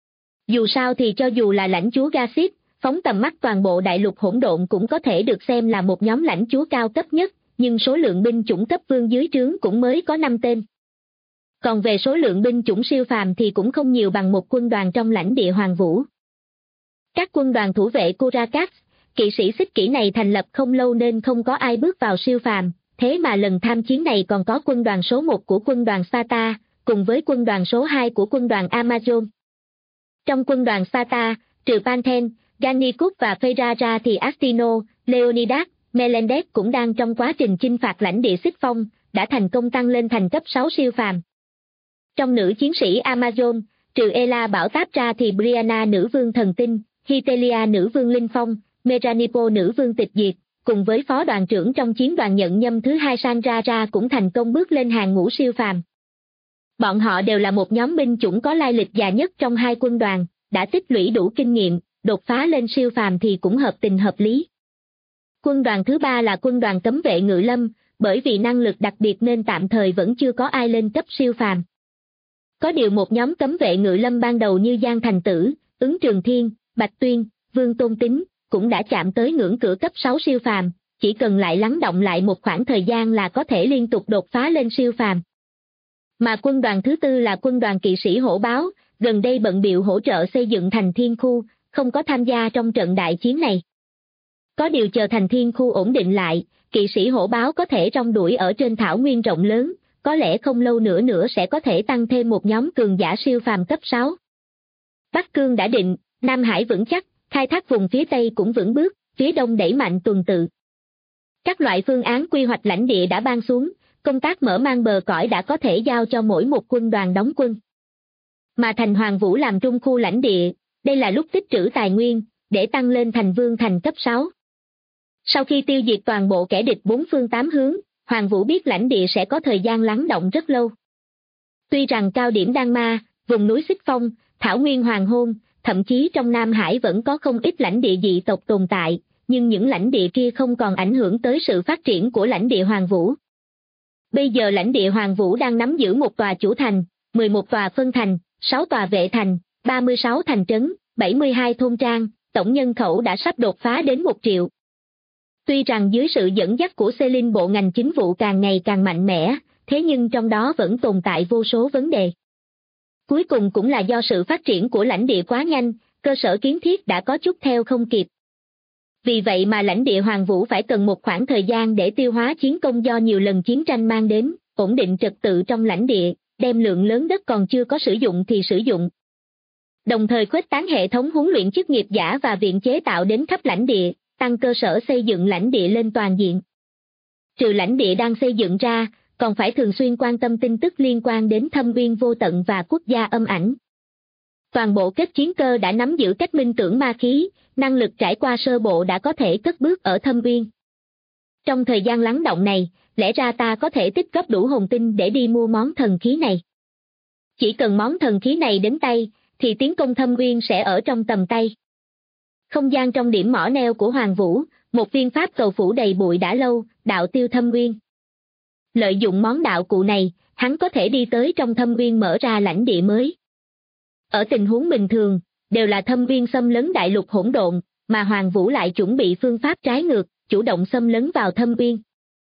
Dù sao thì cho dù là lãnh chúa Garcid, phóng tầm mắt toàn bộ đại lục hỗn độn cũng có thể được xem là một nhóm lãnh chúa cao cấp nhất, nhưng số lượng binh chủng cấp vương dưới trướng cũng mới có 5 tên. Còn về số lượng binh chủng siêu phàm thì cũng không nhiều bằng một quân đoàn trong lãnh địa Hoàng Vũ. Các quân đoàn thủ vệ Curacax, kỵ sĩ xích kỷ này thành lập không lâu nên không có ai bước vào siêu phàm, thế mà lần tham chiến này còn có quân đoàn số 1 của quân đoàn Sparta, cùng với quân đoàn số 2 của quân đoàn Amazon. Trong quân đoàn Sparta, trừ Panthen, Gannicus và Phaedra ra thì Astino, Leonidas, Melendez cũng đang trong quá trình chinh phạt lãnh địa Xích Phong, đã thành công tăng lên thành cấp 6 siêu phàm. Trong nữ chiến sĩ Amazon, trừ Ela bảo táp ra thì Brianna nữ vương thần tinh, Hitelia nữ vương linh phong, Meranipo nữ vương tịch diệt, cùng với phó đoàn trưởng trong chiến đoàn nhận nhâm thứ 2 Sandra ra cũng thành công bước lên hàng ngũ siêu phàm. Bọn họ đều là một nhóm binh chủng có lai lịch già nhất trong hai quân đoàn, đã tích lũy đủ kinh nghiệm, đột phá lên siêu phàm thì cũng hợp tình hợp lý. Quân đoàn thứ 3 là quân đoàn cấm vệ Ngự Lâm, bởi vì năng lực đặc biệt nên tạm thời vẫn chưa có ai lên cấp siêu phàm. Có điều một nhóm cấm vệ Ngự Lâm ban đầu như Giang Thành Tử, Ứng Trường Thiên, Bạch Tuyên, Vương Tôn Tính, cũng đã chạm tới ngưỡng cửa cấp 6 siêu phàm, chỉ cần lại lắng động lại một khoảng thời gian là có thể liên tục đột phá lên siêu phàm. Mà quân đoàn thứ 4 là quân đoàn kỵ sĩ hổ báo, gần đây bận bịu hỗ trợ xây dựng thành Thiên Khu, không có tham gia trong trận đại chiến này. Có điều chờ thành Thiên Khu ổn định lại, kỵ sĩ hổ báo có thể rong đuổi ở trên thảo nguyên rộng lớn, có lẽ không lâu nữa sẽ có thể tăng thêm một nhóm cường giả siêu phàm cấp 6. Bắc Cương đã định, Nam Hải vững chắc, khai thác vùng phía Tây cũng vững bước, phía Đông đẩy mạnh tuần tự. Các loại phương án quy hoạch lãnh địa đã ban xuống, công tác mở mang bờ cõi đã có thể giao cho mỗi một quân đoàn đóng quân. Mà thành Hoàng Vũ làm trung khu lãnh địa, đây là lúc tích trữ tài nguyên, để tăng lên thành vương thành cấp 6. Sau khi tiêu diệt toàn bộ kẻ địch 4 phương 8 hướng, Hoàng Vũ biết lãnh địa sẽ có thời gian lắng động rất lâu. Tuy rằng cao điểm Đan Ma, vùng núi Xích Phong, thảo nguyên Hoàng Hôn, thậm chí trong Nam Hải vẫn có không ít lãnh địa dị tộc tồn tại, nhưng những lãnh địa kia không còn ảnh hưởng tới sự phát triển của lãnh địa Hoàng Vũ. Bây giờ lãnh địa Hoàng Vũ đang nắm giữ một tòa chủ thành, 11 tòa phân thành, 6 tòa vệ thành, 36 thành trấn, 72 thôn trang, tổng nhân khẩu đã sắp đột phá đến 1 triệu. Tuy rằng dưới sự dẫn dắt của Celine bộ ngành chính vụ càng ngày càng mạnh mẽ, thế nhưng trong đó vẫn tồn tại vô số vấn đề. Cuối cùng cũng là do sự phát triển của lãnh địa quá nhanh, cơ sở kiến thiết đã có chút theo không kịp. Vì vậy mà lãnh địa Hoàng Vũ phải cần một khoảng thời gian để tiêu hóa chiến công do nhiều lần chiến tranh mang đến, ổn định trật tự trong lãnh địa, đem lượng lớn đất còn chưa có sử dụng thì sử dụng. Đồng thời khuếch tán hệ thống huấn luyện chức nghiệp giả và viện chế tạo đến khắp lãnh địa, tăng cơ sở xây dựng lãnh địa lên toàn diện. Trừ lãnh địa đang xây dựng ra, còn phải thường xuyên quan tâm tin tức liên quan đến thâm uyên vô tận và quốc gia âm ảnh. Toàn bộ kết chiến cơ đã nắm giữ cách minh tưởng ma khí, năng lực trải qua sơ bộ đã có thể cất bước ở thâm uyên. Trong thời gian lắng động này, lẽ ra ta có thể tích góp đủ hồn tinh để đi mua món thần khí này. Chỉ cần món thần khí này đến tay, thì tiến công thâm uyên sẽ ở trong tầm tay. Không gian trong điểm mỏ neo của Hoàng Vũ, một viên pháp cầu phủ đầy bụi đã lâu, đạo tiêu thâm uyên. Lợi dụng món đạo cụ này, hắn có thể đi tới trong thâm uyên mở ra lãnh địa mới. Ở tình huống bình thường, đều là thâm uyên xâm lấn đại lục hỗn độn, mà Hoàng Vũ lại chuẩn bị phương pháp trái ngược, chủ động xâm lấn vào thâm uyên.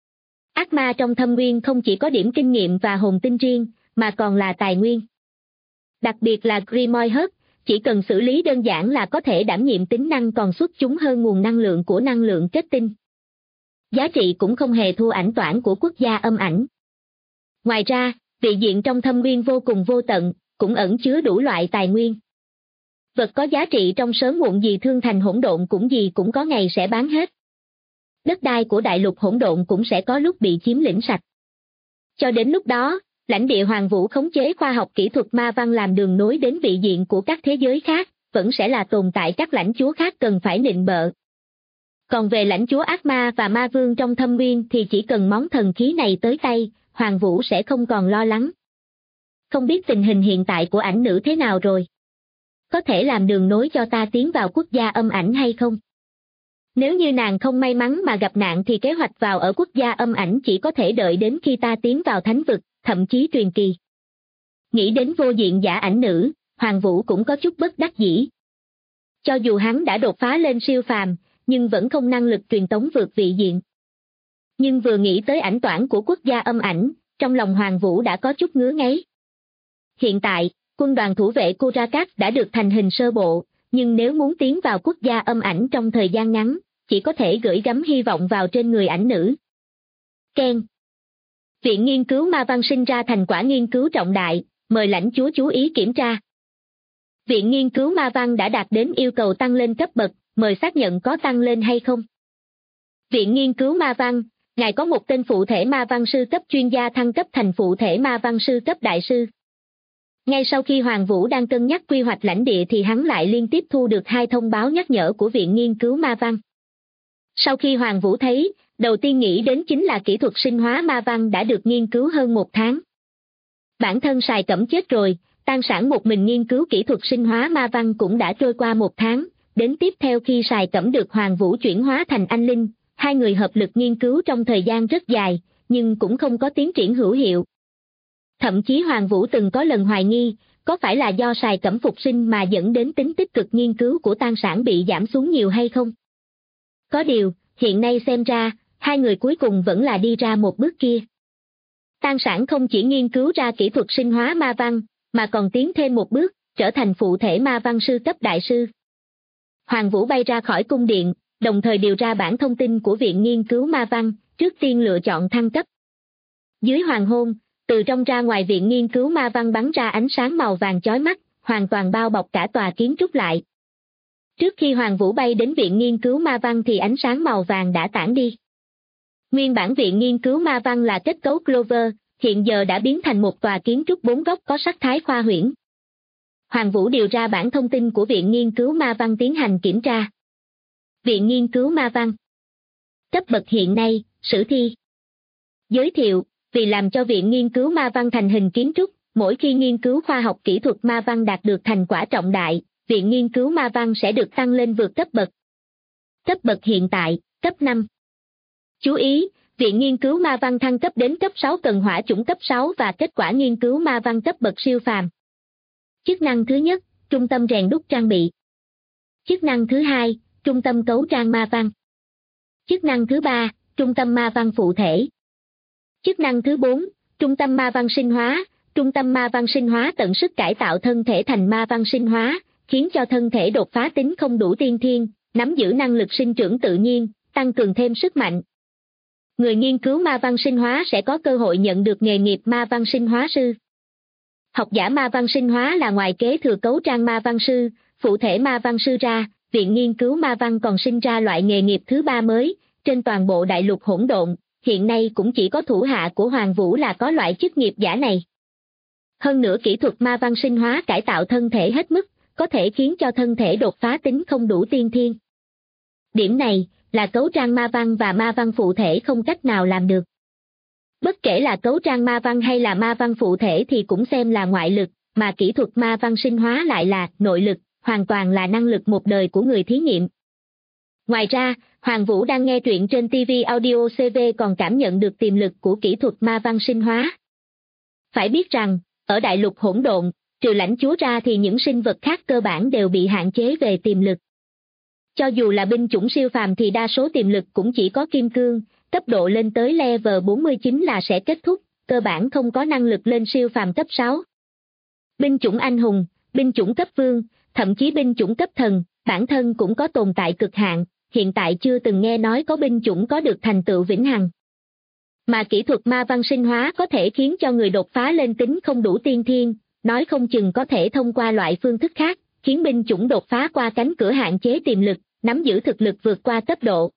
Ác ma trong thâm uyên không chỉ có điểm kinh nghiệm và hồn tinh riêng, mà còn là tài nguyên. Đặc biệt là Grimoire Hớt, chỉ cần xử lý đơn giản là có thể đảm nhiệm tính năng còn xuất chúng hơn nguồn năng lượng của năng lượng kết tinh. Giá trị cũng không hề thua ảnh toản của quốc gia âm ảnh. Ngoài ra, vị diện trong thâm uyên vô cùng vô tận, cũng ẩn chứa đủ loại tài nguyên. Vật có giá trị trong sớm muộn gì thương thành hỗn độn cũng có ngày sẽ bán hết. Đất đai của đại lục hỗn độn cũng sẽ có lúc bị chiếm lĩnh sạch. Cho đến lúc đó, lãnh địa Hoàng Vũ khống chế khoa học kỹ thuật ma văn làm đường nối đến vị diện của các thế giới khác, vẫn sẽ là tồn tại các lãnh chúa khác cần phải nịnh bợ. Còn về lãnh chúa ác ma và ma vương trong thâm uyên thì chỉ cần món thần khí này tới tay, Hoàng Vũ sẽ không còn lo lắng. Không biết tình hình hiện tại của ảnh nữ thế nào rồi? Có thể làm đường nối cho ta tiến vào quốc gia âm ảnh hay không? Nếu như nàng không may mắn mà gặp nạn thì kế hoạch vào ở quốc gia âm ảnh chỉ có thể đợi đến khi ta tiến vào thánh vực, thậm chí truyền kỳ. Nghĩ đến vô diện giả ảnh nữ, Hoàng Vũ cũng có chút bất đắc dĩ. Cho dù hắn đã đột phá lên siêu phàm, nhưng vẫn không năng lực truyền tống vượt vị diện. Nhưng vừa nghĩ tới ảnh toản của quốc gia âm ảnh, trong lòng Hoàng Vũ đã có chút ngứa ngáy. Hiện tại, quân đoàn thủ vệ Kurakat đã được thành hình sơ bộ, nhưng nếu muốn tiến vào quốc gia âm ảnh trong thời gian ngắn, chỉ có thể gửi gắm hy vọng vào trên người ảnh nữ. Ken. Viện nghiên cứu ma văn sinh ra thành quả nghiên cứu trọng đại, mời lãnh chúa chú ý kiểm tra. Viện nghiên cứu ma văn đã đạt đến yêu cầu tăng lên cấp bậc, mời xác nhận có tăng lên hay không. Viện nghiên cứu ma văn, ngài có một tên phụ thể ma văn sư cấp chuyên gia thăng cấp thành phụ thể ma văn sư cấp đại sư. Ngay sau khi Hoàng Vũ đang cân nhắc quy hoạch lãnh địa thì hắn lại liên tiếp thu được 2 thông báo nhắc nhở của Viện nghiên cứu ma văn. Sau khi Hoàng Vũ thấy, đầu tiên nghĩ đến chính là kỹ thuật sinh hóa ma văn đã được nghiên cứu hơn 1 tháng. Bản thân Sài Cẩm chết rồi, Tan Sản một mình nghiên cứu kỹ thuật sinh hóa ma văn cũng đã trôi qua 1 tháng, đến tiếp theo khi Sài Cẩm được Hoàng Vũ chuyển hóa thành anh linh, 2 người hợp lực nghiên cứu trong thời gian rất dài, nhưng cũng không có tiến triển hữu hiệu. Thậm chí Hoàng Vũ từng có lần hoài nghi, có phải là do Sài Cẩm phục sinh mà dẫn đến tính tích cực nghiên cứu của Tan Sản bị giảm xuống nhiều hay không? Có điều, hiện nay xem ra, 2 người cuối cùng vẫn là đi ra một bước kia. Tan Sản không chỉ nghiên cứu ra kỹ thuật sinh hóa ma văn, mà còn tiến thêm một bước, trở thành phụ thể ma văn sư cấp đại sư. Hoàng Vũ bay ra khỏi cung điện, đồng thời điều ra bản thông tin của Viện nghiên cứu ma văn, trước tiên lựa chọn thăng cấp. Dưới hoàng hôn, từ trong ra ngoài Viện nghiên cứu ma văn bắn ra ánh sáng màu vàng chói mắt, hoàn toàn bao bọc cả tòa kiến trúc lại. Trước khi Hoàng Vũ bay đến Viện nghiên cứu ma văn thì ánh sáng màu vàng đã tản đi. Nguyên bản Viện nghiên cứu ma văn là kết cấu Clover, hiện giờ đã biến thành một tòa kiến trúc 4 góc có sắc thái khoa huyễn. Hoàng Vũ điều ra bản thông tin của Viện nghiên cứu ma văn tiến hành kiểm tra. Viện nghiên cứu ma văn. Cấp bậc hiện nay, sử thi. Giới thiệu, vì làm cho Viện nghiên cứu ma văn thành hình kiến trúc, mỗi khi nghiên cứu khoa học kỹ thuật ma văn đạt được thành quả trọng đại, Viện nghiên cứu ma văn sẽ được tăng lên vượt cấp bậc. Cấp bậc hiện tại, cấp 5. Chú ý, Viện nghiên cứu ma văn thăng cấp đến cấp 6 cần hỏa chủng cấp 6 và kết quả nghiên cứu ma văn cấp bậc siêu phàm. Chức năng thứ nhất, trung tâm rèn đúc trang bị. Chức năng thứ hai, trung tâm cấu trang ma văn. Chức năng thứ ba, trung tâm ma văn phụ thể. Chức năng thứ 4, trung tâm ma văn sinh hóa. Trung tâm ma văn sinh hóa tận sức cải tạo thân thể thành ma văn sinh hóa, khiến cho thân thể đột phá tính không đủ tiên thiên, nắm giữ năng lực sinh trưởng tự nhiên, tăng cường thêm sức mạnh. Người nghiên cứu ma văn sinh hóa sẽ có cơ hội nhận được nghề nghiệp ma văn sinh hóa sư. Học giả ma văn sinh hóa là ngoài kế thừa cấu trang ma văn sư, phụ thể ma văn sư ra, Viện nghiên cứu ma văn còn sinh ra loại nghề nghiệp thứ 3 mới, trên toàn bộ đại lục hỗn độn, hiện nay cũng chỉ có thủ hạ của Hoàng Vũ là có loại chức nghiệp giả này. Hơn nữa kỹ thuật ma văn sinh hóa cải tạo thân thể hết mức, có thể khiến cho thân thể đột phá tính không đủ tiên thiên. Điểm này, là cấu trang ma văn và ma văn phụ thể không cách nào làm được. Bất kể là cấu trang ma văn hay là ma văn phụ thể thì cũng xem là ngoại lực, mà kỹ thuật ma văn sinh hóa lại là nội lực, hoàn toàn là năng lực một đời của người thí nghiệm. Ngoài ra, Hoàng Vũ đang nghe truyện trên TV Audio CV còn cảm nhận được tiềm lực của kỹ thuật ma văn sinh hóa. Phải biết rằng, ở đại lục hỗn độn, trừ lãnh chúa ra thì những sinh vật khác cơ bản đều bị hạn chế về tiềm lực. Cho dù là binh chủng siêu phàm thì đa số tiềm lực cũng chỉ có kim cương, cấp độ lên tới level 49 là sẽ kết thúc, cơ bản không có năng lực lên siêu phàm cấp 6. Binh chủng anh hùng, binh chủng cấp vương, thậm chí binh chủng cấp thần, bản thân cũng có tồn tại cực hạn, hiện tại chưa từng nghe nói có binh chủng có được thành tựu vĩnh hằng. Mà kỹ thuật ma văn sinh hóa có thể khiến cho người đột phá lên tính không đủ tiên thiên, nói không chừng có thể thông qua loại phương thức khác, khiến binh chủng đột phá qua cánh cửa hạn chế tiềm lực, nắm giữ thực lực vượt qua cấp độ.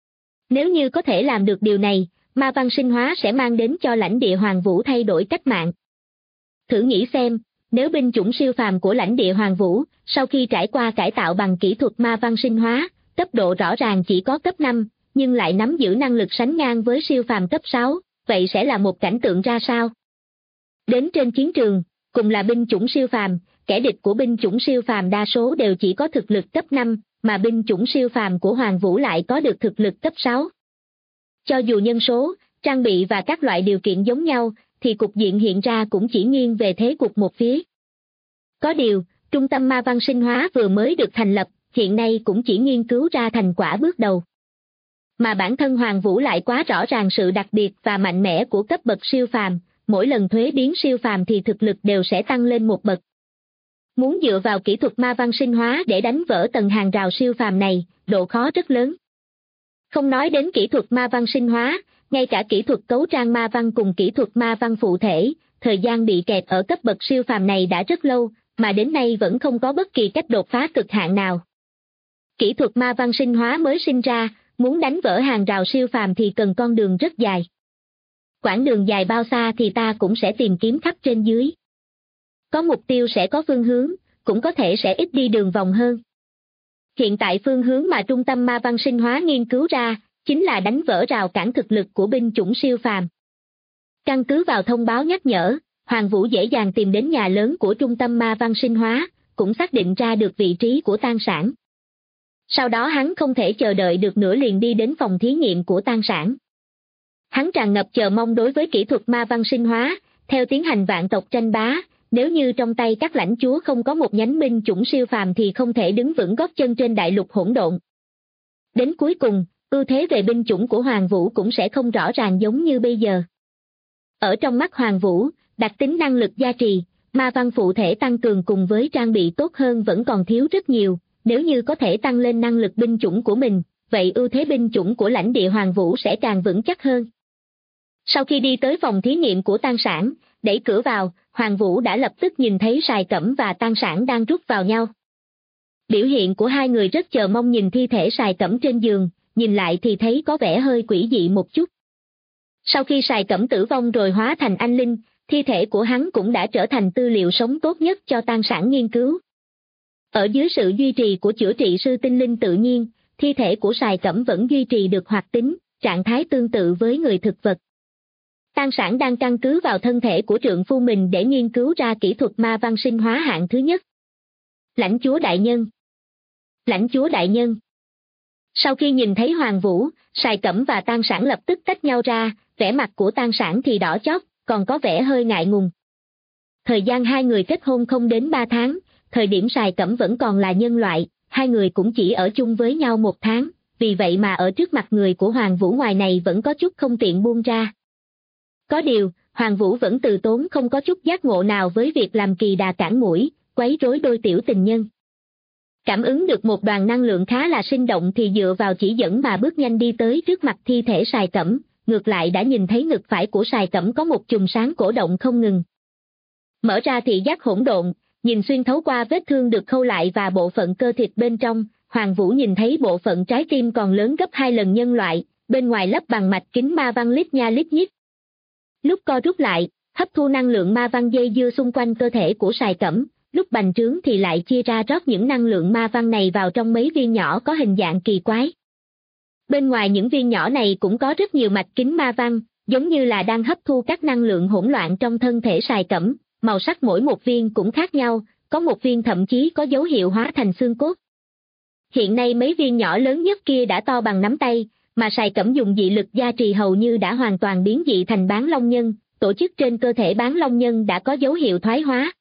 Nếu như có thể làm được điều này, ma văn sinh hóa sẽ mang đến cho lãnh địa Hoàng Vũ thay đổi cách mạng. Thử nghĩ xem, nếu binh chủng siêu phàm của lãnh địa Hoàng Vũ, sau khi trải qua cải tạo bằng kỹ thuật ma văn sinh hóa, cấp độ rõ ràng chỉ có cấp 5, nhưng lại nắm giữ năng lực sánh ngang với siêu phàm cấp 6, vậy sẽ là một cảnh tượng ra sao? Đến trên chiến trường, cùng là binh chủng siêu phàm, kẻ địch của binh chủng siêu phàm đa số đều chỉ có thực lực cấp 5, mà binh chủng siêu phàm của Hoàng Vũ lại có được thực lực cấp 6. Cho dù nhân số, trang bị và các loại điều kiện giống nhau, thì cục diện hiện ra cũng chỉ nghiêng về thế cục một phía. Có điều, trung tâm ma văn sinh hóa vừa mới được thành lập, hiện nay cũng chỉ nghiên cứu ra thành quả bước đầu. Mà bản thân Hoàng Vũ lại quá rõ ràng sự đặc biệt và mạnh mẽ của cấp bậc siêu phàm, mỗi lần thuế biến siêu phàm thì thực lực đều sẽ tăng lên một bậc. Muốn dựa vào kỹ thuật ma văn sinh hóa để đánh vỡ tầng hàng rào siêu phàm này, độ khó rất lớn. Không nói đến kỹ thuật ma văn sinh hóa, ngay cả kỹ thuật cấu trang ma văn cùng kỹ thuật ma văn phụ thể, thời gian bị kẹt ở cấp bậc siêu phàm này đã rất lâu, mà đến nay vẫn không có bất kỳ cách đột phá cực hạn nào. Kỹ thuật ma văn sinh hóa mới sinh ra, muốn đánh vỡ hàng rào siêu phàm thì cần con đường rất dài. Quãng đường dài bao xa thì ta cũng sẽ tìm kiếm khắp trên dưới. Có mục tiêu sẽ có phương hướng, cũng có thể sẽ ít đi đường vòng hơn. Hiện tại phương hướng mà trung tâm ma văn sinh hóa nghiên cứu ra, chính là đánh vỡ rào cản thực lực của binh chủng siêu phàm. Căn cứ vào thông báo nhắc nhở, Hoàng Vũ dễ dàng tìm đến nhà lớn của trung tâm ma văn sinh hóa, cũng xác định ra được vị trí của Tan Sản. Sau đó hắn không thể chờ đợi được nữa liền đi đến phòng thí nghiệm của Tan Sản. Hắn tràn ngập chờ mong đối với kỹ thuật ma văn sinh hóa, theo tiến hành vạn tộc tranh bá, nếu như trong tay các lãnh chúa không có một nhánh binh chủng siêu phàm thì không thể đứng vững gót chân trên đại lục hỗn độn. Đến cuối cùng, ưu thế về binh chủng của Hoàng Vũ cũng sẽ không rõ ràng giống như bây giờ. Ở trong mắt Hoàng Vũ, đặc tính năng lực gia trì, ma văn phụ thể tăng cường cùng với trang bị tốt hơn vẫn còn thiếu rất nhiều, nếu như có thể tăng lên năng lực binh chủng của mình, vậy ưu thế binh chủng của lãnh địa Hoàng Vũ sẽ càng vững chắc hơn. Sau khi đi tới phòng thí nghiệm của Tan Sản, đẩy cửa vào, Hoàng Vũ đã lập tức nhìn thấy Sài Cẩm và Tan Sản đang rút vào nhau. Biểu hiện của hai người rất chờ mong nhìn thi thể Sài Cẩm trên giường, nhìn lại thì thấy có vẻ hơi quỷ dị một chút. Sau khi Sài Cẩm tử vong rồi hóa thành anh linh, thi thể của hắn cũng đã trở thành tư liệu sống tốt nhất cho Tan Sản nghiên cứu. Ở dưới sự duy trì của chữa trị sư tinh linh tự nhiên, thi thể của Sài Cẩm vẫn duy trì được hoạt tính, trạng thái tương tự với người thực vật. Tan Sản đang căn cứ vào thân thể của trượng phu mình để nghiên cứu ra kỹ thuật ma văn sinh hóa hạng thứ nhất. Lãnh chúa đại nhân. Lãnh chúa đại nhân. Sau khi nhìn thấy Hoàng Vũ, Sài Cẩm và Tan Sản lập tức tách nhau ra, vẻ mặt của Tan Sản thì đỏ chót, còn có vẻ hơi ngại ngùng. Thời gian hai người kết hôn không đến 3 tháng, thời điểm Sài Cẩm vẫn còn là nhân loại, hai người cũng chỉ ở chung với nhau 1 tháng, vì vậy mà ở trước mặt người của Hoàng Vũ ngoài này vẫn có chút không tiện buông ra. Có điều, Hoàng Vũ vẫn từ tốn không có chút giác ngộ nào với việc làm kỳ đà cản mũi, quấy rối đôi tiểu tình nhân. Cảm ứng được một đoàn năng lượng khá là sinh động thì dựa vào chỉ dẫn mà bước nhanh đi tới trước mặt thi thể Sài Cẩm, ngược lại đã nhìn thấy ngực phải của Sài Cẩm có một chùm sáng cổ động không ngừng. Mở ra thị giác hỗn độn, nhìn xuyên thấu qua vết thương được khâu lại và bộ phận cơ thịt bên trong, Hoàng Vũ nhìn thấy bộ phận trái tim còn lớn gấp 2 lần nhân loại, bên ngoài lấp bằng mạch kính ma văn lít nha lít nhít. Lúc co rút lại, hấp thu năng lượng ma văn dây dưa xung quanh cơ thể của Sài Cẩm, lúc bành trướng thì lại chia ra rót những năng lượng ma văn này vào trong mấy viên nhỏ có hình dạng kỳ quái. Bên ngoài những viên nhỏ này cũng có rất nhiều mạch kính ma văn, giống như là đang hấp thu các năng lượng hỗn loạn trong thân thể Sài Cẩm, màu sắc mỗi một viên cũng khác nhau, có một viên thậm chí có dấu hiệu hóa thành xương cốt. Hiện nay mấy viên nhỏ lớn nhất kia đã to bằng nắm tay, mà Sài Cẩm dùng dị lực gia trì hầu như đã hoàn toàn biến dị thành bán long nhân, tổ chức trên cơ thể bán long nhân đã có dấu hiệu thoái hóa.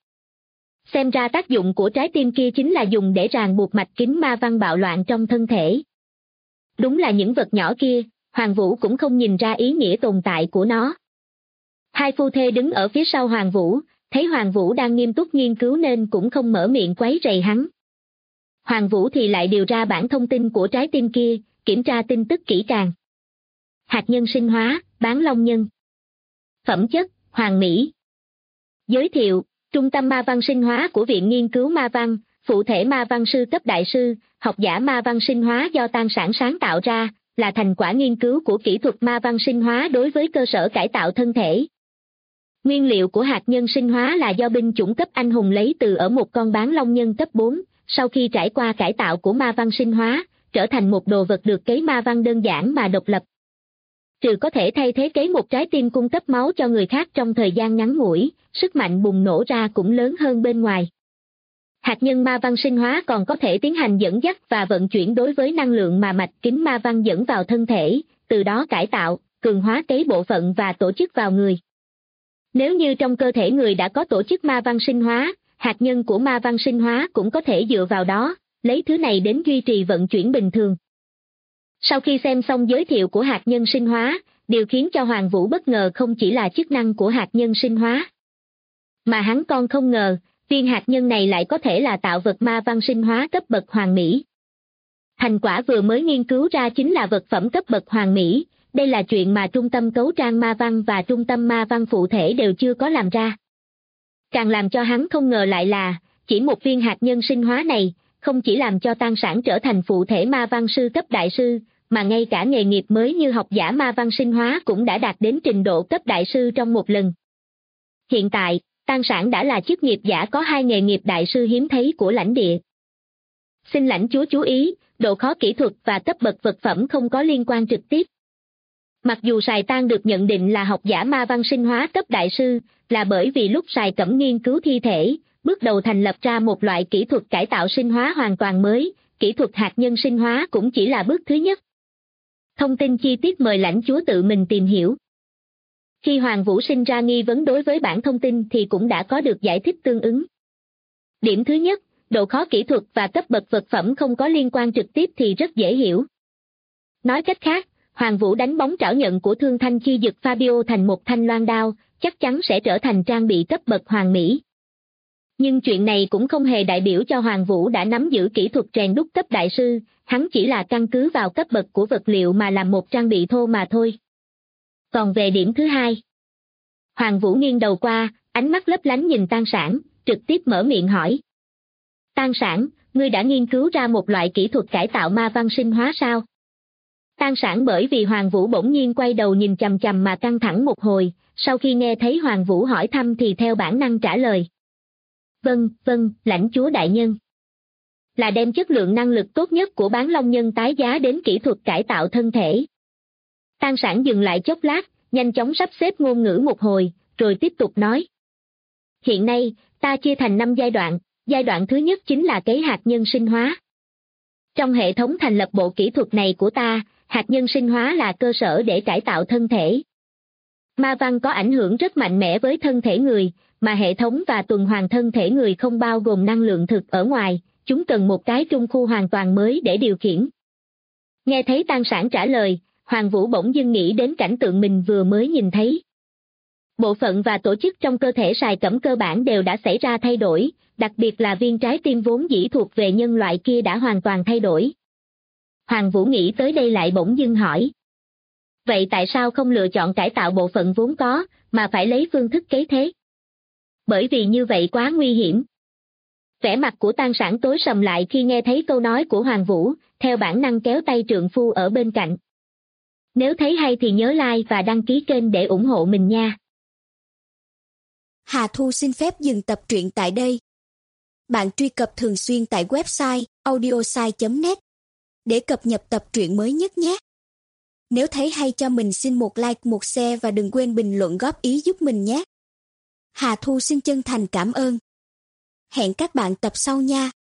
Xem ra tác dụng của trái tim kia chính là dùng để ràng buộc mạch kính ma văn bạo loạn trong thân thể. Đúng là những vật nhỏ kia, Hoàng Vũ cũng không nhìn ra ý nghĩa tồn tại của nó. Hai phu thê đứng ở phía sau Hoàng Vũ, thấy Hoàng Vũ đang nghiêm túc nghiên cứu nên cũng không mở miệng quấy rầy hắn. Hoàng Vũ thì lại điều ra bản thông tin của trái tim kia, kiểm tra tin tức kỹ càng. Hạt nhân sinh hóa, bán long nhân. Phẩm chất, hoàn mỹ. Giới thiệu, Trung tâm ma văn sinh hóa của Viện Nghiên cứu Ma văn, phụ thể ma văn sư cấp đại sư, học giả ma văn sinh hóa do Tan Sản sáng tạo ra, là thành quả nghiên cứu của kỹ thuật ma văn sinh hóa đối với cơ sở cải tạo thân thể. Nguyên liệu của hạt nhân sinh hóa là do binh chủng cấp anh hùng lấy từ ở một con bán long nhân cấp 4, sau khi trải qua cải tạo của ma văn sinh hóa, trở thành một đồ vật được cấy ma văn đơn giản mà độc lập. Trừ có thể thay thế cấy một trái tim cung cấp máu cho người khác trong thời gian ngắn ngủi, sức mạnh bùng nổ ra cũng lớn hơn bên ngoài. Hạt nhân ma văn sinh hóa còn có thể tiến hành dẫn dắt và vận chuyển đối với năng lượng mà mạch kính ma văn dẫn vào thân thể, từ đó cải tạo, cường hóa cấy bộ phận và tổ chức vào người. Nếu như trong cơ thể người đã có tổ chức ma văn sinh hóa, hạt nhân của ma văn sinh hóa cũng có thể dựa vào đó, lấy thứ này đến duy trì vận chuyển bình thường. Sau khi xem xong giới thiệu của hạt nhân sinh hóa, điều khiến cho Hoàng Vũ bất ngờ không chỉ là chức năng của hạt nhân sinh hóa, mà hắn còn không ngờ, viên hạt nhân này lại có thể là tạo vật ma văn sinh hóa cấp bậc hoàn mỹ. Thành quả vừa mới nghiên cứu ra chính là vật phẩm cấp bậc hoàn mỹ, đây là chuyện mà trung tâm cấu trang ma văn và trung tâm ma văn phụ thể đều chưa có làm ra. Càng làm cho hắn không ngờ lại là, chỉ một viên hạt nhân sinh hóa này, không chỉ làm cho Tăng Sản trở thành phụ thể ma văn sư cấp đại sư, mà ngay cả nghề nghiệp mới như học giả ma văn sinh hóa cũng đã đạt đến trình độ cấp đại sư trong một lần. Hiện tại, Tăng Sản đã là chức nghiệp giả có 2 nghề nghiệp đại sư hiếm thấy của lãnh địa. Xin lãnh chúa chú ý, độ khó kỹ thuật và cấp bậc vật phẩm không có liên quan trực tiếp. Mặc dù Sài Tan được nhận định là học giả ma văn sinh hóa cấp đại sư, là bởi vì lúc Sài Cẩm nghiên cứu thi thể, bước đầu thành lập ra một loại kỹ thuật cải tạo sinh hóa hoàn toàn mới, kỹ thuật hạt nhân sinh hóa cũng chỉ là bước thứ nhất. Thông tin chi tiết mời lãnh chúa tự mình tìm hiểu. Khi Hoàng Vũ sinh ra nghi vấn đối với bản thông tin thì cũng đã có được giải thích tương ứng. Điểm thứ nhất, độ khó kỹ thuật và cấp bậc vật phẩm không có liên quan trực tiếp thì rất dễ hiểu. Nói cách khác, Hoàng Vũ đánh bóng trảo nhận của thương thanh chi dực Fabio thành một thanh loan đao, chắc chắn sẽ trở thành trang bị cấp bậc hoàn mỹ. Nhưng chuyện này cũng không hề đại biểu cho Hoàng Vũ đã nắm giữ kỹ thuật rèn đúc cấp đại sư, hắn chỉ là căn cứ vào cấp bậc của vật liệu mà làm một trang bị thô mà thôi. Còn về điểm thứ hai, Hoàng Vũ nghiêng đầu qua, ánh mắt lấp lánh nhìn Tăng Sản, trực tiếp mở miệng hỏi. Tăng Sản, ngươi đã nghiên cứu ra một loại kỹ thuật cải tạo ma văn sinh hóa sao? Tăng Sản bởi vì Hoàng Vũ bỗng nhiên quay đầu nhìn chằm chằm mà căng thẳng một hồi, sau khi nghe thấy Hoàng Vũ hỏi thăm thì theo bản năng trả lời. Vâng, lãnh chúa đại nhân. Là đem chất lượng năng lực tốt nhất của bán long nhân tái giá đến kỹ thuật cải tạo thân thể. Tăng Sản dừng lại chốc lát, nhanh chóng sắp xếp ngôn ngữ một hồi, rồi tiếp tục nói. Hiện nay, ta chia thành 5 giai đoạn thứ nhất chính là cấy hạt nhân sinh hóa. Trong hệ thống thành lập bộ kỹ thuật này của ta, hạt nhân sinh hóa là cơ sở để cải tạo thân thể. Ma văn có ảnh hưởng rất mạnh mẽ với thân thể người, mà hệ thống và tuần hoàn thân thể người không bao gồm năng lượng thực ở ngoài, chúng cần một cái trung khu hoàn toàn mới để điều khiển. Nghe thấy Tăng Sản trả lời, Hoàng Vũ bỗng dưng nghĩ đến cảnh tượng mình vừa mới nhìn thấy. Bộ phận và tổ chức trong cơ thể Sài Cẩm cơ bản đều đã xảy ra thay đổi, đặc biệt là viên trái tim vốn dĩ thuộc về nhân loại kia đã hoàn toàn thay đổi. Hoàng Vũ nghĩ tới đây lại bỗng dưng hỏi. Vậy tại sao không lựa chọn cải tạo bộ phận vốn có, mà phải lấy phương thức cấy thế? Bởi vì như vậy quá nguy hiểm. Vẻ mặt của Tăng Sản tối sầm lại khi nghe thấy câu nói của Hoàng Vũ, theo bản năng kéo tay trượng phu ở bên cạnh. Nếu thấy hay thì nhớ like và đăng ký kênh để ủng hộ mình nha. Hà Thu xin phép dừng tập truyện tại đây. Bạn truy cập thường xuyên tại website audiosai.net để cập nhật tập truyện mới nhất nhé. Nếu thấy hay cho mình xin một like, một share và đừng quên bình luận góp ý giúp mình nhé. Hà Thu xin chân thành cảm ơn. Hẹn các bạn tập sau nha.